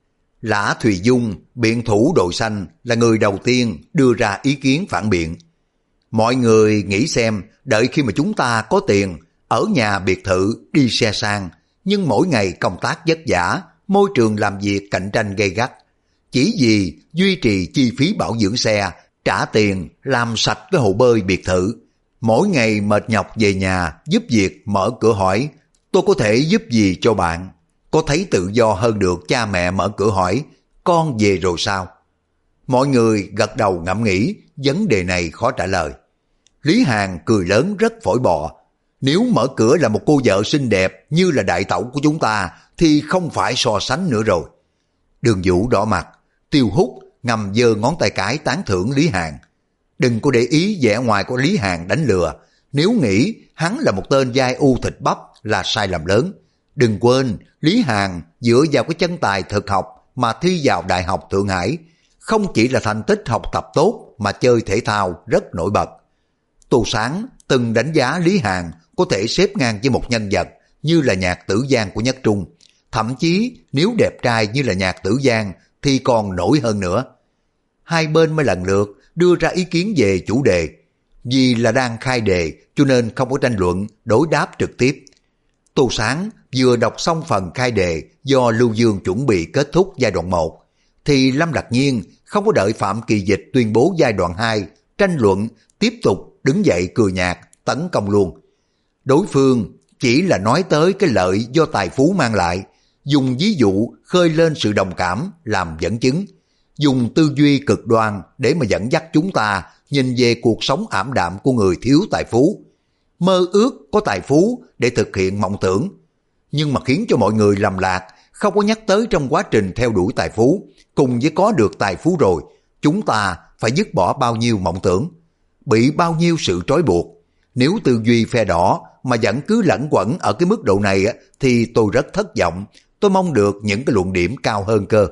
Lã Thùy Dung, biện thủ đội xanh, là người đầu tiên đưa ra ý kiến phản biện. Mọi người nghĩ xem, đợi khi mà chúng ta có tiền, ở nhà biệt thự, đi xe sang, nhưng mỗi ngày công tác vất vả, môi trường làm việc cạnh tranh gay gắt. Chỉ vì duy trì chi phí bảo dưỡng xe, trả tiền, làm sạch cái hồ bơi biệt thự. Mỗi ngày mệt nhọc về nhà, giúp việc mở cửa hỏi, tôi có thể giúp gì cho bạn? Có thấy tự do hơn được cha mẹ mở cửa hỏi, con về rồi sao? Mọi người gật đầu ngẫm nghĩ, vấn đề này khó trả lời. Lý Hàn cười lớn rất phổi bò. Nếu mở cửa là một cô vợ xinh đẹp như là đại tẩu của chúng ta thì không phải so sánh nữa rồi. Đường Vũ đỏ mặt, Tiêu Hút ngầm giơ ngón tay cái tán thưởng Lý Hàn. Đừng có để ý vẻ ngoài của Lý Hàn đánh lừa. Nếu nghĩ hắn là một tên giai u thịt bắp là sai lầm lớn. Đừng quên, Lý Hàn dựa vào cái chân tài thực học mà thi vào Đại học Thượng Hải. Không chỉ là thành tích học tập tốt mà chơi thể thao rất nổi bật. Tô Sáng từng đánh giá Lý Hàn có thể xếp ngang với một nhân vật như là Nhạc Tử Giang của Nhất Trung. Thậm chí nếu đẹp trai như là Nhạc Tử Giang thì còn nổi hơn nữa. Hai bên mới lần lượt đưa ra ý kiến về chủ đề. Vì là đang khai đề cho nên không có tranh luận, đối đáp trực tiếp. Tô Sáng vừa đọc xong phần khai đề do Lưu Dương chuẩn bị kết thúc giai đoạn 1, thì Lâm Lạc Nhiên không có đợi Phạm Kỳ Dịch tuyên bố giai đoạn 2, tranh luận, tiếp tục đứng dậy cười nhạt, tấn công luôn. Đối phương chỉ là nói tới cái lợi do tài phú mang lại, dùng ví dụ khơi lên sự đồng cảm làm dẫn chứng, dùng tư duy cực đoan để mà dẫn dắt chúng ta nhìn về cuộc sống ảm đạm của người thiếu tài phú, mơ ước có tài phú để thực hiện mộng tưởng. Nhưng mà khiến cho mọi người lầm lạc, không có nhắc tới trong quá trình theo đuổi tài phú, cùng với có được tài phú rồi, chúng ta phải dứt bỏ bao nhiêu mộng tưởng, bị bao nhiêu sự trói buộc. Nếu tư duy phe đỏ mà vẫn cứ lẫn quẩn ở cái mức độ này thì tôi rất thất vọng. Tôi mong được những cái luận điểm cao hơn cơ.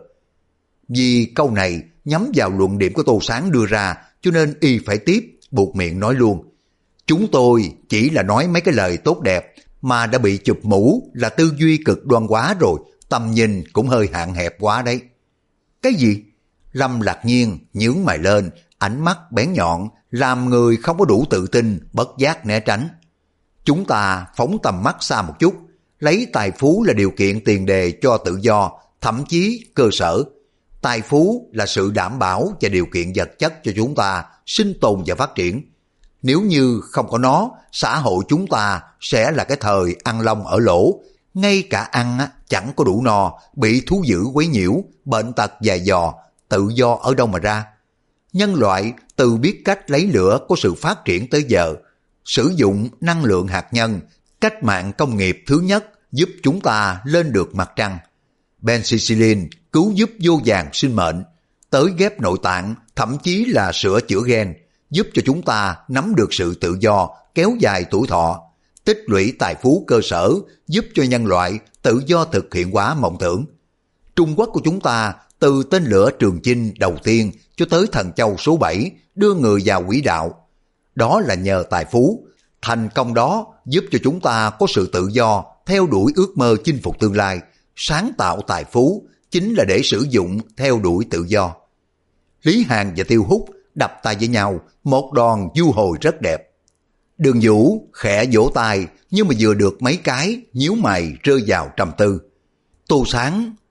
Vì câu này nhắm vào luận điểm của Tô Sáng đưa ra, cho nên y phải tiếp, buộc miệng nói luôn. Chúng tôi chỉ là nói mấy cái lời tốt đẹp mà đã bị chụp mũ là tư duy cực đoan quá rồi, tầm nhìn cũng hơi hạn hẹp quá đấy. Cái gì? Lâm Lạc Nhiên nhướng mày lên, ánh mắt bén nhọn, làm người không có đủ tự tin, bất giác né tránh. Chúng ta phóng tầm mắt xa một chút, lấy tài phú là điều kiện tiền đề cho tự do, thậm chí cơ sở. Tài phú là sự đảm bảo và điều kiện vật chất cho chúng ta sinh tồn và phát triển. Nếu như không có nó, xã hội chúng ta sẽ là cái thời ăn lông ở lỗ, ngay cả ăn chẳng có đủ no, bị thú dữ quấy nhiễu, bệnh tật dài dò, tự do ở đâu mà ra. Nhân loại từ biết cách lấy lửa có sự phát triển tới giờ, sử dụng năng lượng hạt nhân, cách mạng công nghiệp thứ nhất giúp chúng ta lên được mặt trăng. Penicillin cứu giúp vô vàn sinh mệnh, tới ghép nội tạng, thậm chí là sửa chữa gen, giúp cho chúng ta nắm được sự tự do, kéo dài tuổi thọ. Tích lũy tài phú cơ sở giúp cho nhân loại tự do thực hiện hóa mộng tưởng. Trung Quốc của chúng ta từ tên lửa Trường Chinh đầu tiên cho tới Thần Châu số 7 đưa người vào quỹ đạo. Đó là nhờ tài phú. Thành công đó giúp cho chúng ta có sự tự do, theo đuổi ước mơ chinh phục tương lai. Sáng tạo tài phú chính là để sử dụng theo đuổi tự do. Lý Hàn và Tiêu Hút đập tay với nhau, một đòn du hồi rất đẹp. Đường Vũ khẽ vỗ tay, nhưng mà vừa được mấy cái, nhíu mày rơi vào trầm tư. Tô Sáng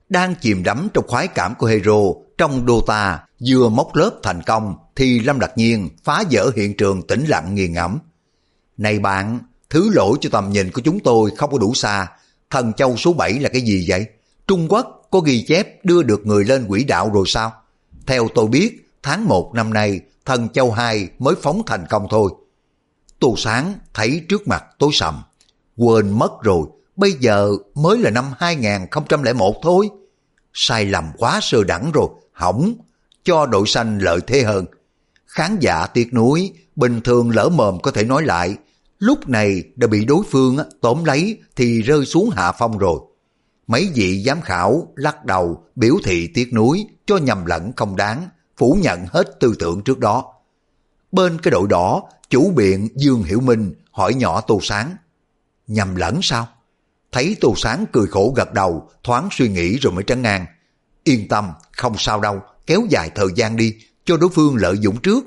đang chìm đắm trong khoái cảm của hero trong Dota vừa móc lớp thành công thì Lâm Lạc Nhiên phá vỡ hiện trường tĩnh lặng nghiền ngẫm. Này bạn, thứ lỗi cho tầm nhìn của chúng tôi không có đủ xa. Thần châu số 7 là cái gì vậy? Trung Quốc có ghi chép đưa được người lên quỹ đạo rồi sao? Theo tôi biết, tháng 1 năm nay, thần châu 2 mới phóng thành công thôi. Tô Sáng thấy trước mặt tối sầm. Quên mất rồi, bây giờ mới là năm 2001 thôi. Sai lầm quá sơ đẳng rồi, hỏng, cho đội xanh lợi thế hơn. Khán giả tiếc nuối, bình thường lỡ mồm có thể nói lại, lúc này đã bị đối phương tóm lấy thì rơi xuống hạ phong rồi. Mấy vị giám khảo lắc đầu biểu thị tiếc nuối cho nhầm lẫn không đáng, phủ nhận hết tư tưởng trước đó. Bên cái đội đỏ, chủ biện Dương Hiểu Minh hỏi nhỏ Tô Sáng, nhầm lẫn sao? Thấy Tô Sáng cười khổ gật đầu, thoáng suy nghĩ rồi mới trấn an. Yên tâm, không sao đâu, kéo dài thời gian đi, cho đối phương lợi dụng trước.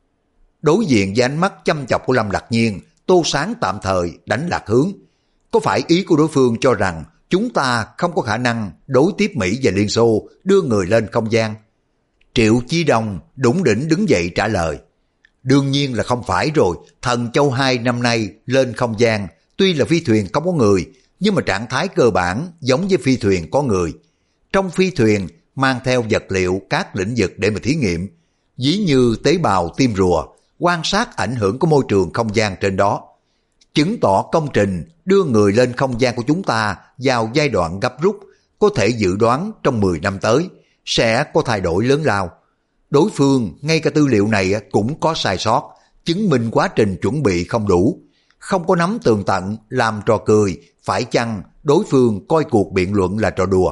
Đối diện với ánh mắt chăm chọc của Lâm Lạc Nhiên, Tô Sáng tạm thời đánh lạc hướng. Có phải ý của đối phương cho rằng chúng ta không có khả năng đối tiếp Mỹ và Liên Xô đưa người lên không gian? Triệu Chí Đông đủng đỉnh đứng dậy trả lời. Đương nhiên là không phải rồi, thần châu 2 năm nay lên không gian, tuy là phi thuyền không có người, nhưng mà trạng thái cơ bản giống với phi thuyền có người. Trong phi thuyền mang theo vật liệu các lĩnh vực để mà thí nghiệm, ví như tế bào tim rùa, quan sát ảnh hưởng của môi trường không gian trên đó. Chứng tỏ công trình đưa người lên không gian của chúng ta vào giai đoạn gấp rút, có thể dự đoán trong 10 năm tới sẽ có thay đổi lớn lao. Đối phương ngay cả tư liệu này cũng có sai sót, chứng minh quá trình chuẩn bị không đủ, không có nắm tường tận, làm trò cười, phải chăng đối phương coi cuộc biện luận là trò đùa.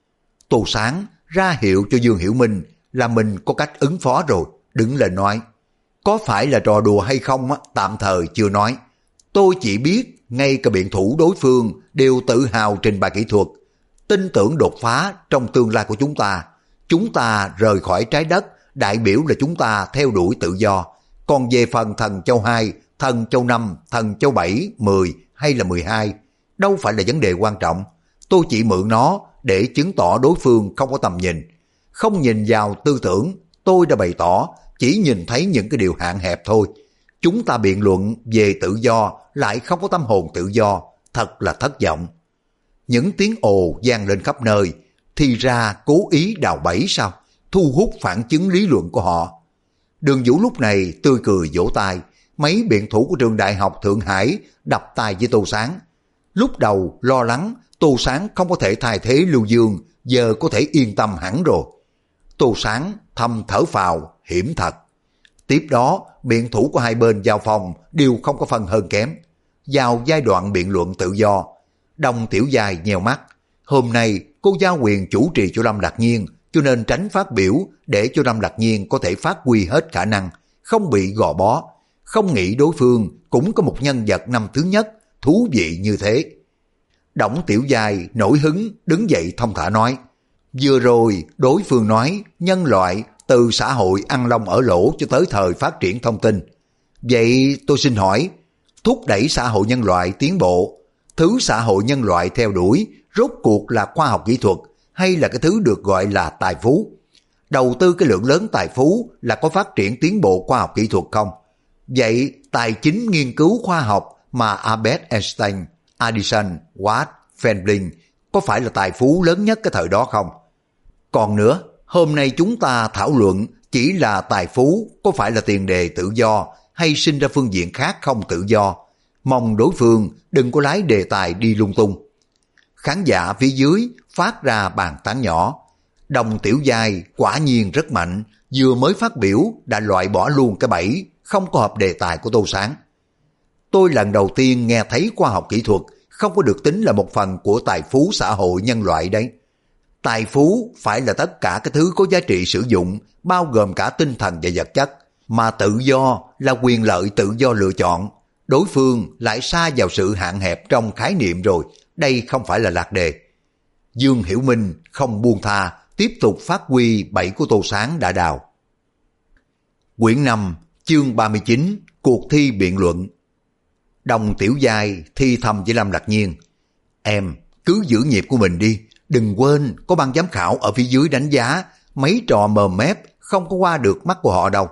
Tô Sáng ra hiệu cho Dương Hiểu Minh là mình có cách ứng phó rồi, đứng lên nói. Có phải là trò đùa hay không tạm thời chưa nói. Tôi chỉ biết ngay cả biện thủ đối phương đều tự hào trình bày kỹ thuật, tin tưởng đột phá trong tương lai của chúng ta. Chúng ta rời khỏi trái đất, đại biểu là chúng ta theo đuổi tự do. Còn về phần thần châu 2, thần châu 5, thần châu 7, 10 hay là 12, đâu phải là vấn đề quan trọng. Tôi chỉ mượn nó để chứng tỏ đối phương không có tầm nhìn. Không nhìn vào tư tưởng, tôi đã bày tỏ, chỉ nhìn thấy những cái điều hạn hẹp thôi. Chúng ta biện luận về tự do lại không có tâm hồn tự do, thật là thất vọng. Những tiếng ồ vang lên khắp nơi, thì ra cố ý đào bẫy sao, thu hút phản chứng lý luận của họ. Đường Vũ lúc này tươi cười vỗ tay, mấy biện thủ của trường đại học Thượng Hải đập tay với Tô Sáng. Lúc đầu lo lắng Tô Sáng không có thể thay thế Lưu Dương, giờ có thể yên tâm hẳn rồi. Tô Sáng thầm thở phào, hiểm thật. Tiếp đó, biện thủ của hai bên giao phong đều không có phần hơn kém. Vào giai đoạn biện luận tự do, Đồng Tiểu Giai nheo mắt. Hôm nay cô giao quyền chủ trì cho Lâm Lạc Nhiên, cho nên tránh phát biểu để cho Lâm Lạc Nhiên có thể phát huy hết khả năng, không bị gò bó. Không nghĩ đối phương cũng có một nhân vật năm thứ nhất thú vị như thế. Đổng Tiểu Giai nổi hứng đứng dậy thông thả nói, vừa rồi đối phương nói nhân loại từ xã hội ăn lông ở lỗ cho tới thời phát triển thông tin. Vậy tôi xin hỏi, thúc đẩy xã hội nhân loại tiến bộ, thứ xã hội nhân loại theo đuổi rốt cuộc là khoa học kỹ thuật hay là cái thứ được gọi là tài phú? Đầu tư cái lượng lớn tài phú là có phát triển tiến bộ khoa học kỹ thuật không? Vậy tài chính nghiên cứu khoa học mà Albert Einstein, Edison, Watt, Fenwick có phải là tài phú lớn nhất cái thời đó không? Còn nữa, hôm nay chúng ta thảo luận chỉ là tài phú có phải là tiền đề tự do hay sinh ra phương diện khác không tự do. Mong đối phương đừng có lái đề tài đi lung tung. Khán giả phía dưới phát ra bàn tán nhỏ. Đồng Tiểu Giai quả nhiên rất mạnh, vừa mới phát biểu đã loại bỏ luôn cái bẫy không có hợp đề tài của Tô Sáng. Tôi lần đầu tiên nghe thấy khoa học kỹ thuật không có được tính là một phần của tài phú xã hội nhân loại đấy. Tài phú phải là tất cả cái thứ có giá trị sử dụng, bao gồm cả tinh thần và vật chất, mà tự do là quyền lợi tự do lựa chọn. Đối phương lại xa vào sự hạn hẹp trong khái niệm rồi, đây không phải là lạc đề. Dương Hiểu Minh không buông tha, tiếp tục phát huy bẫy của Tô Sáng đã đào. Quyển 5, chương 39, cuộc thi biện luận. Đồng Tiểu Giai thi thầm với Lâm Lạc Nhiên, em cứ giữ nhịp của mình đi, Đừng quên có ban giám khảo ở phía dưới đánh giá, mấy trò mờm mép không có qua được mắt của họ đâu.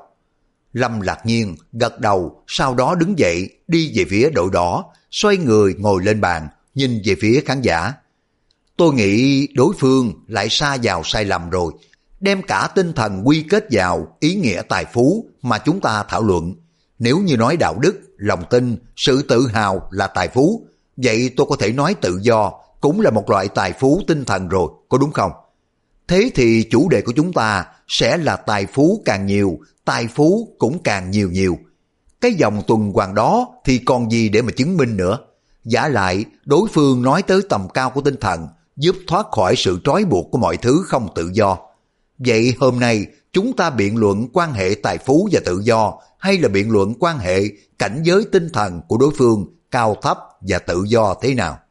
Lâm Lạc Nhiên gật đầu, sau đó đứng dậy đi về phía đội đỏ, xoay người ngồi lên bàn, nhìn về phía khán giả. Tôi nghĩ đối phương lại sa vào sai lầm rồi, đem cả tinh thần quy kết vào ý nghĩa tài phú mà chúng ta thảo luận. Nếu như nói đạo đức, lòng tin, sự tự hào là tài phú, vậy tôi có thể nói tự do cũng là một loại tài phú tinh thần rồi, có đúng không? Thế thì chủ đề của chúng ta sẽ là tài phú càng nhiều, tài phú cũng càng nhiều nhiều. Cái dòng tuần hoàn đó thì còn gì để mà chứng minh nữa. Giả lại, đối phương nói tới tầm cao của tinh thần, giúp thoát khỏi sự trói buộc của mọi thứ không tự do. Vậy hôm nay chúng ta biện luận quan hệ tài phú và tự do, hay là biện luận quan hệ cảnh giới tinh thần của đối phương cao thấp và tự do thế nào?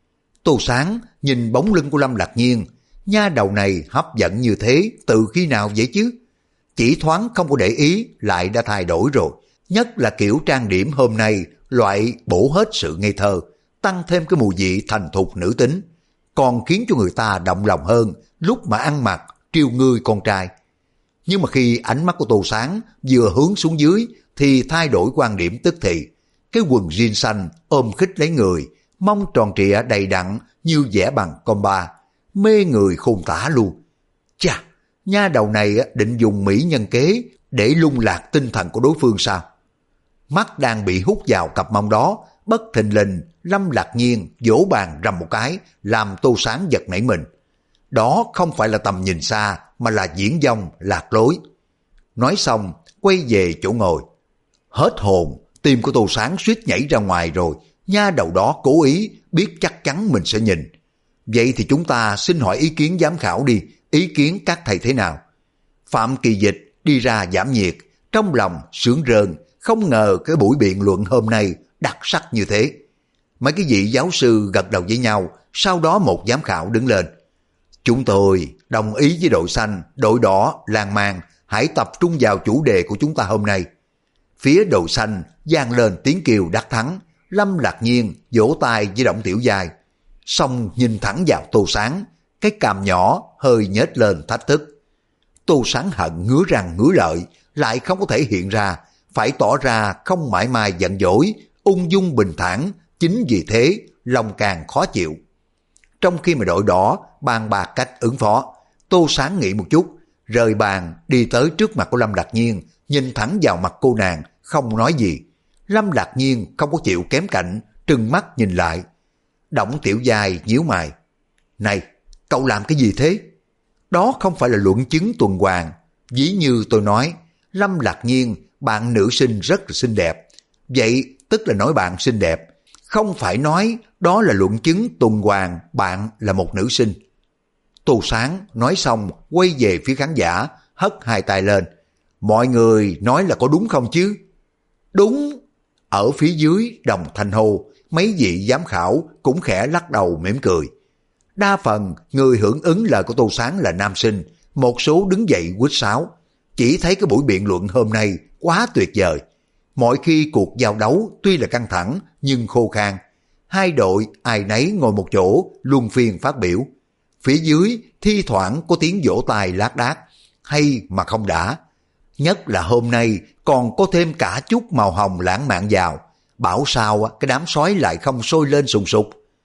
Tô Sáng nhìn bóng lưng của Lâm Lạc Nhiên, nha đầu này hấp dẫn như thế từ khi nào vậy chứ? Chỉ thoáng không có để ý lại đã thay đổi rồi, nhất là kiểu trang điểm hôm nay loại bổ hết sự ngây thơ, tăng thêm cái mùi vị thành thục nữ tính, còn khiến cho người ta động lòng hơn lúc mà ăn mặc triêu ngươi con trai. Nhưng mà khi ánh mắt của Tô Sáng vừa hướng xuống dưới thì thay đổi quan điểm tức thì. Cái quần jean xanh ôm khít lấy người, mông tròn trịa đầy đặn như vẽ bằng compa, mê người khôn tả luôn. Chà, nha đầu này định dùng mỹ nhân kế để lung lạc tinh thần của đối phương sao? Mắt đang bị hút vào cặp mông đó, bất thình lình Lâm Lạc Nhiên vỗ bàn rầm một cái, làm Tô Sáng giật nảy mình. Đó không phải là tầm nhìn xa, mà là diễn vong lạc lối. Nói xong, quay về chỗ ngồi. Hết hồn, tim của Tô Sáng suýt nhảy ra ngoài rồi, nha đầu đó cố ý, biết chắc chắn mình sẽ nhìn. Vậy thì chúng ta xin hỏi ý kiến giám khảo đi, ý kiến các thầy thế nào? Phạm Kỳ Dịch đi ra giảm nhiệt, trong lòng sướng rơn, không ngờ cái buổi biện luận hôm nay đặc sắc như thế. Mấy cái vị giáo sư gật đầu với nhau, sau đó một giám khảo đứng lên. Chúng tôi đồng ý với đội xanh, đội đỏ, làng màng, hãy tập trung vào chủ đề của chúng ta hôm nay. Phía đội xanh vang lên tiếng kêu đắc thắng, Lâm Lạc Nhiên vỗ tay với Đổng Tiểu Giai, xong nhìn thẳng vào Tô Sáng, cái cằm nhỏ hơi nhếch lên thách thức. Tô Sáng hận ngứa răng ngứa lợi, lại không có thể hiện ra, phải tỏ ra không mãi mai giận dỗi, ung dung bình thản, chính vì thế lòng càng khó chịu. Trong khi mà đội đỏ bàn bạc cách ứng phó, Tô Sáng nghĩ một chút, rời bàn đi tới trước mặt của Lâm Lạc Nhiên, nhìn thẳng vào mặt cô nàng, không nói gì. Lâm Lạc Nhiên không có chịu kém cạnh, trừng mắt nhìn lại. Đổng Tiểu Giai nhíu mày. Này, cậu làm cái gì thế? Đó không phải là luận chứng tuần hoàn. Ví như tôi nói, Lâm Lạc Nhiên, bạn nữ sinh rất là xinh đẹp. Vậy tức là nói bạn xinh đẹp. Không phải nói đó là luận chứng tuần hoàn bạn là một nữ sinh. Tô Sáng nói xong quay về phía khán giả, hất hai tay lên. Mọi người nói là có đúng không chứ? Đúng. Ở phía dưới đồng thanh hô, mấy vị giám khảo cũng khẽ lắc đầu mỉm cười. Đa phần người hưởng ứng lời của Tô Sáng là nam sinh, một số đứng dậy huýt sáo. Chỉ thấy cái buổi biện luận hôm nay quá tuyệt vời. Mỗi khi cuộc giao đấu tuy là căng thẳng nhưng khô khan. Hai đội ai nấy ngồi một chỗ luân phiên phát biểu. Phía dưới thi thoảng có tiếng vỗ tay lác đác, hay mà không đã. Nhất là hôm nay còn có thêm cả chút màu hồng lãng mạn vào. Bảo sao cái đám sói lại không sôi lên sùng sục.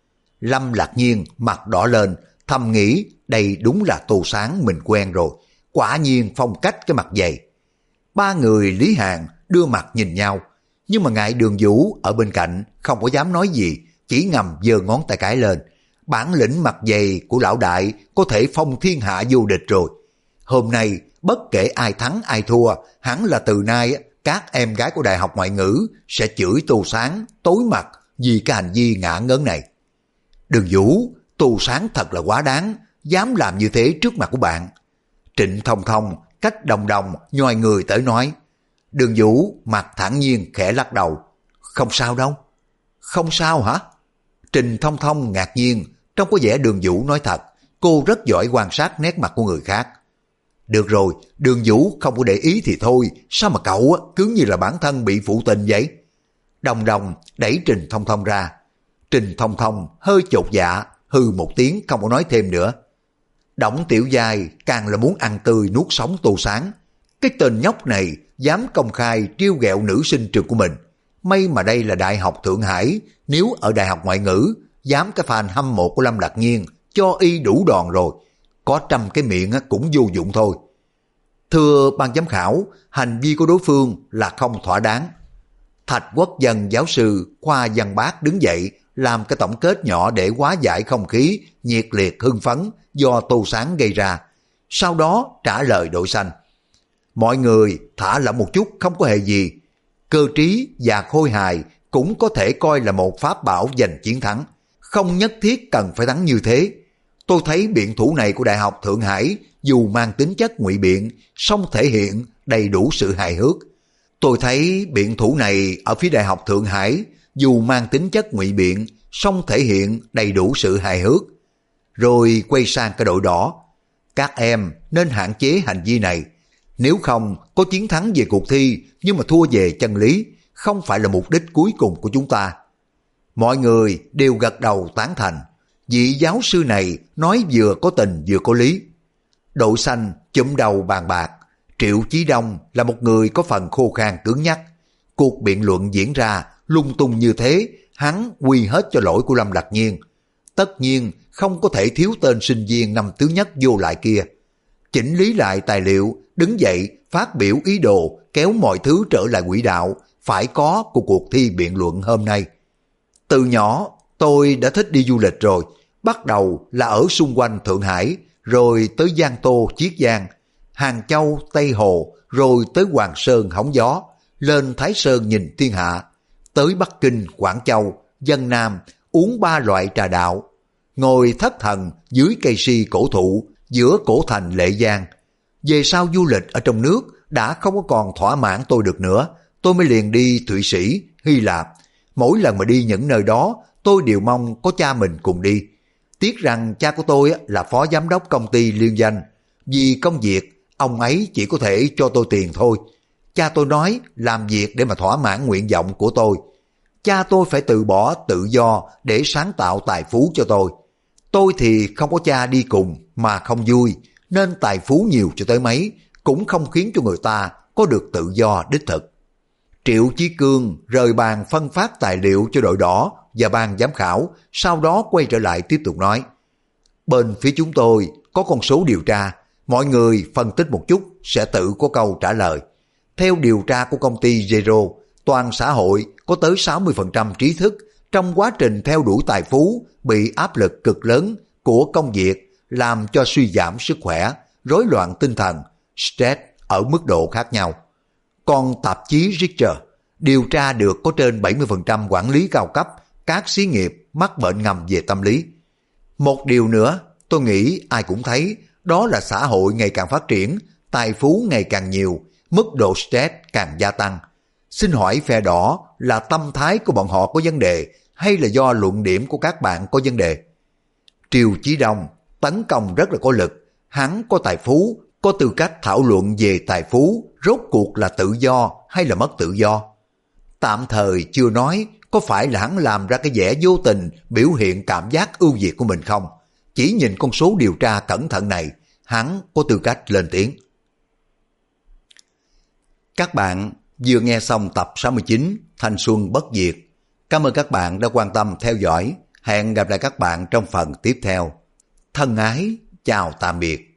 Lâm Lạc Nhiên mặt đỏ lên, thầm nghĩ đây đúng là Tô Sáng mình quen rồi. Quả nhiên phong cách cái mặt dày. Ba người Lý Hàn đưa mặt nhìn nhau, nhưng mà ngại Đường Vũ ở bên cạnh không có dám nói gì, chỉ ngầm giơ ngón tay cái lên. Bản lĩnh mặt dày của lão đại có thể phong thiên hạ vô địch rồi. Hôm nay bất kể ai thắng ai thua, hẳn là từ nay các em gái của Đại học Ngoại ngữ sẽ chửi Tô Sáng tối mặt vì cái hành vi ngả ngớn này. Đường Vũ, Tô Sáng thật là quá đáng, dám làm như thế trước mặt của bạn. Trịnh Thông Thông cách đồng đồng nhoi người tới nói. Đường Vũ mặt thản nhiên khẽ lắc đầu. Không sao đâu. Không sao hả? Trịnh Thông Thông ngạc nhiên, trong có vẻ Đường Vũ nói thật, cô rất giỏi quan sát nét mặt của người khác. Được rồi, Đường Vũ không có để ý thì thôi, sao mà cậu cứ như là bản thân bị phụ tình vậy? Đồng đồng đẩy Trình Thông Thông ra. Trình Thông Thông hơi chột dạ, hư một tiếng không có nói thêm nữa. Đổng Tiểu Giai càng là muốn ăn tươi nuốt sống Tô Sáng. Cái tên nhóc này dám công khai trêu ghẹo nữ sinh trường của mình. May mà đây là Đại học Thượng Hải, nếu ở Đại học Ngoại ngữ, dám cái fan hâm mộ của Lâm Lạc Nhiên cho y đủ đòn rồi. Có 100 cái miệng cũng vô dụng thôi. Thưa ban giám khảo, hành vi của đối phương là không thỏa đáng. Thạch Quốc Dân giáo sư khoa Văn Bác đứng dậy làm cái tổng kết nhỏ để hóa giải không khí nhiệt liệt hưng phấn do Tô Sáng gây ra. Sau đó trả lời đội xanh. Mọi người thả lỏng một chút, không có hề gì. Cơ trí và khôi hài cũng có thể coi là một pháp bảo giành chiến thắng. Không nhất thiết cần phải thắng như thế. Tôi thấy biện thủ này của Đại học Thượng Hải dù mang tính chất ngụy biện, song thể hiện đầy đủ sự hài hước. Tôi thấy biện thủ này ở phía Đại học Thượng Hải dù mang tính chất ngụy biện, song thể hiện đầy đủ sự hài hước. Rồi quay sang cái đội đỏ. Các em nên hạn chế hành vi này. Nếu không có chiến thắng về cuộc thi nhưng mà thua về chân lý, không phải là mục đích cuối cùng của chúng ta. Mọi người đều gật đầu tán thành. Vị giáo sư này nói vừa có tình vừa có lý. Đội xanh chụm đầu bàn bạc. Triệu Chí Đông là một người có phần khô khan cứng nhắc. Cuộc biện luận diễn ra lung tung như thế, hắn quy hết cho lỗi của Lâm Lạc Nhiên. Tất nhiên không có thể thiếu tên sinh viên năm thứ nhất vô lại kia. Chỉnh lý lại tài liệu, đứng dậy phát biểu ý đồ kéo mọi thứ trở lại quỹ đạo phải có của cuộc thi biện luận hôm nay. Từ nhỏ tôi đã thích đi du lịch rồi, bắt đầu là ở xung quanh Thượng Hải, rồi tới Giang Tô, Chiết Giang, Hàng Châu, Tây Hồ, rồi tới Hoàng Sơn hóng gió, lên Thái Sơn nhìn thiên hạ, tới Bắc Kinh, Quảng Châu, Vân Nam, uống 3 loại trà đạo, ngồi thất thần dưới cây si cổ thụ giữa cổ thành Lệ Giang. Về sau du lịch ở trong nước đã không có còn thỏa mãn tôi được nữa, tôi mới liền đi Thụy Sĩ, Hy Lạp. Mỗi lần mà đi những nơi đó, tôi đều mong có cha mình cùng đi. Tiếc rằng cha của tôi là phó giám đốc công ty liên danh. Vì công việc, ông ấy chỉ có thể cho tôi tiền thôi. Cha tôi nói làm việc để mà thỏa mãn nguyện vọng của tôi. Cha tôi phải từ bỏ tự do để sáng tạo tài phú cho tôi. Tôi thì không có cha đi cùng mà không vui, nên tài phú nhiều cho tới mấy cũng không khiến cho người ta có được tự do đích thực. Triệu Chí Cương rời bàn phân phát tài liệu cho đội đỏ và ban giám khảo, sau đó quay trở lại tiếp tục nói. Bên phía chúng tôi có con số điều tra, mọi người phân tích một chút sẽ tự có câu trả lời. Theo điều tra của công ty Zero, toàn xã hội có tới 60% trí thức trong quá trình theo đuổi tài phú bị áp lực cực lớn của công việc làm cho suy giảm sức khỏe, rối loạn tinh thần, stress ở mức độ khác nhau. Còn tạp chí Richter điều tra được có trên 70% quản lý cao cấp các xí nghiệp mắc bệnh ngầm về tâm lý. Một điều nữa tôi nghĩ ai cũng thấy, đó là xã hội ngày càng phát triển, tài phú ngày càng nhiều, mức độ stress càng gia tăng. Xin hỏi phe đỏ là tâm thái của bọn họ có vấn đề hay là do luận điểm của các bạn có vấn đề? Triều Chí Đông tấn công rất là có lực, hắn có tài phú, có tư cách thảo luận về tài phú rốt cuộc là tự do hay là mất tự do. Tạm thời chưa nói có phải là hắn làm ra cái vẻ vô tình biểu hiện cảm giác ưu việt của mình không. Chỉ nhìn con số điều tra cẩn thận này, hắn có tư cách lên tiếng. Các bạn vừa nghe xong tập 69 Thanh Xuân Bất Diệt. Cảm ơn các bạn đã quan tâm theo dõi. Hẹn gặp lại các bạn trong phần tiếp theo. Thân ái, chào tạm biệt.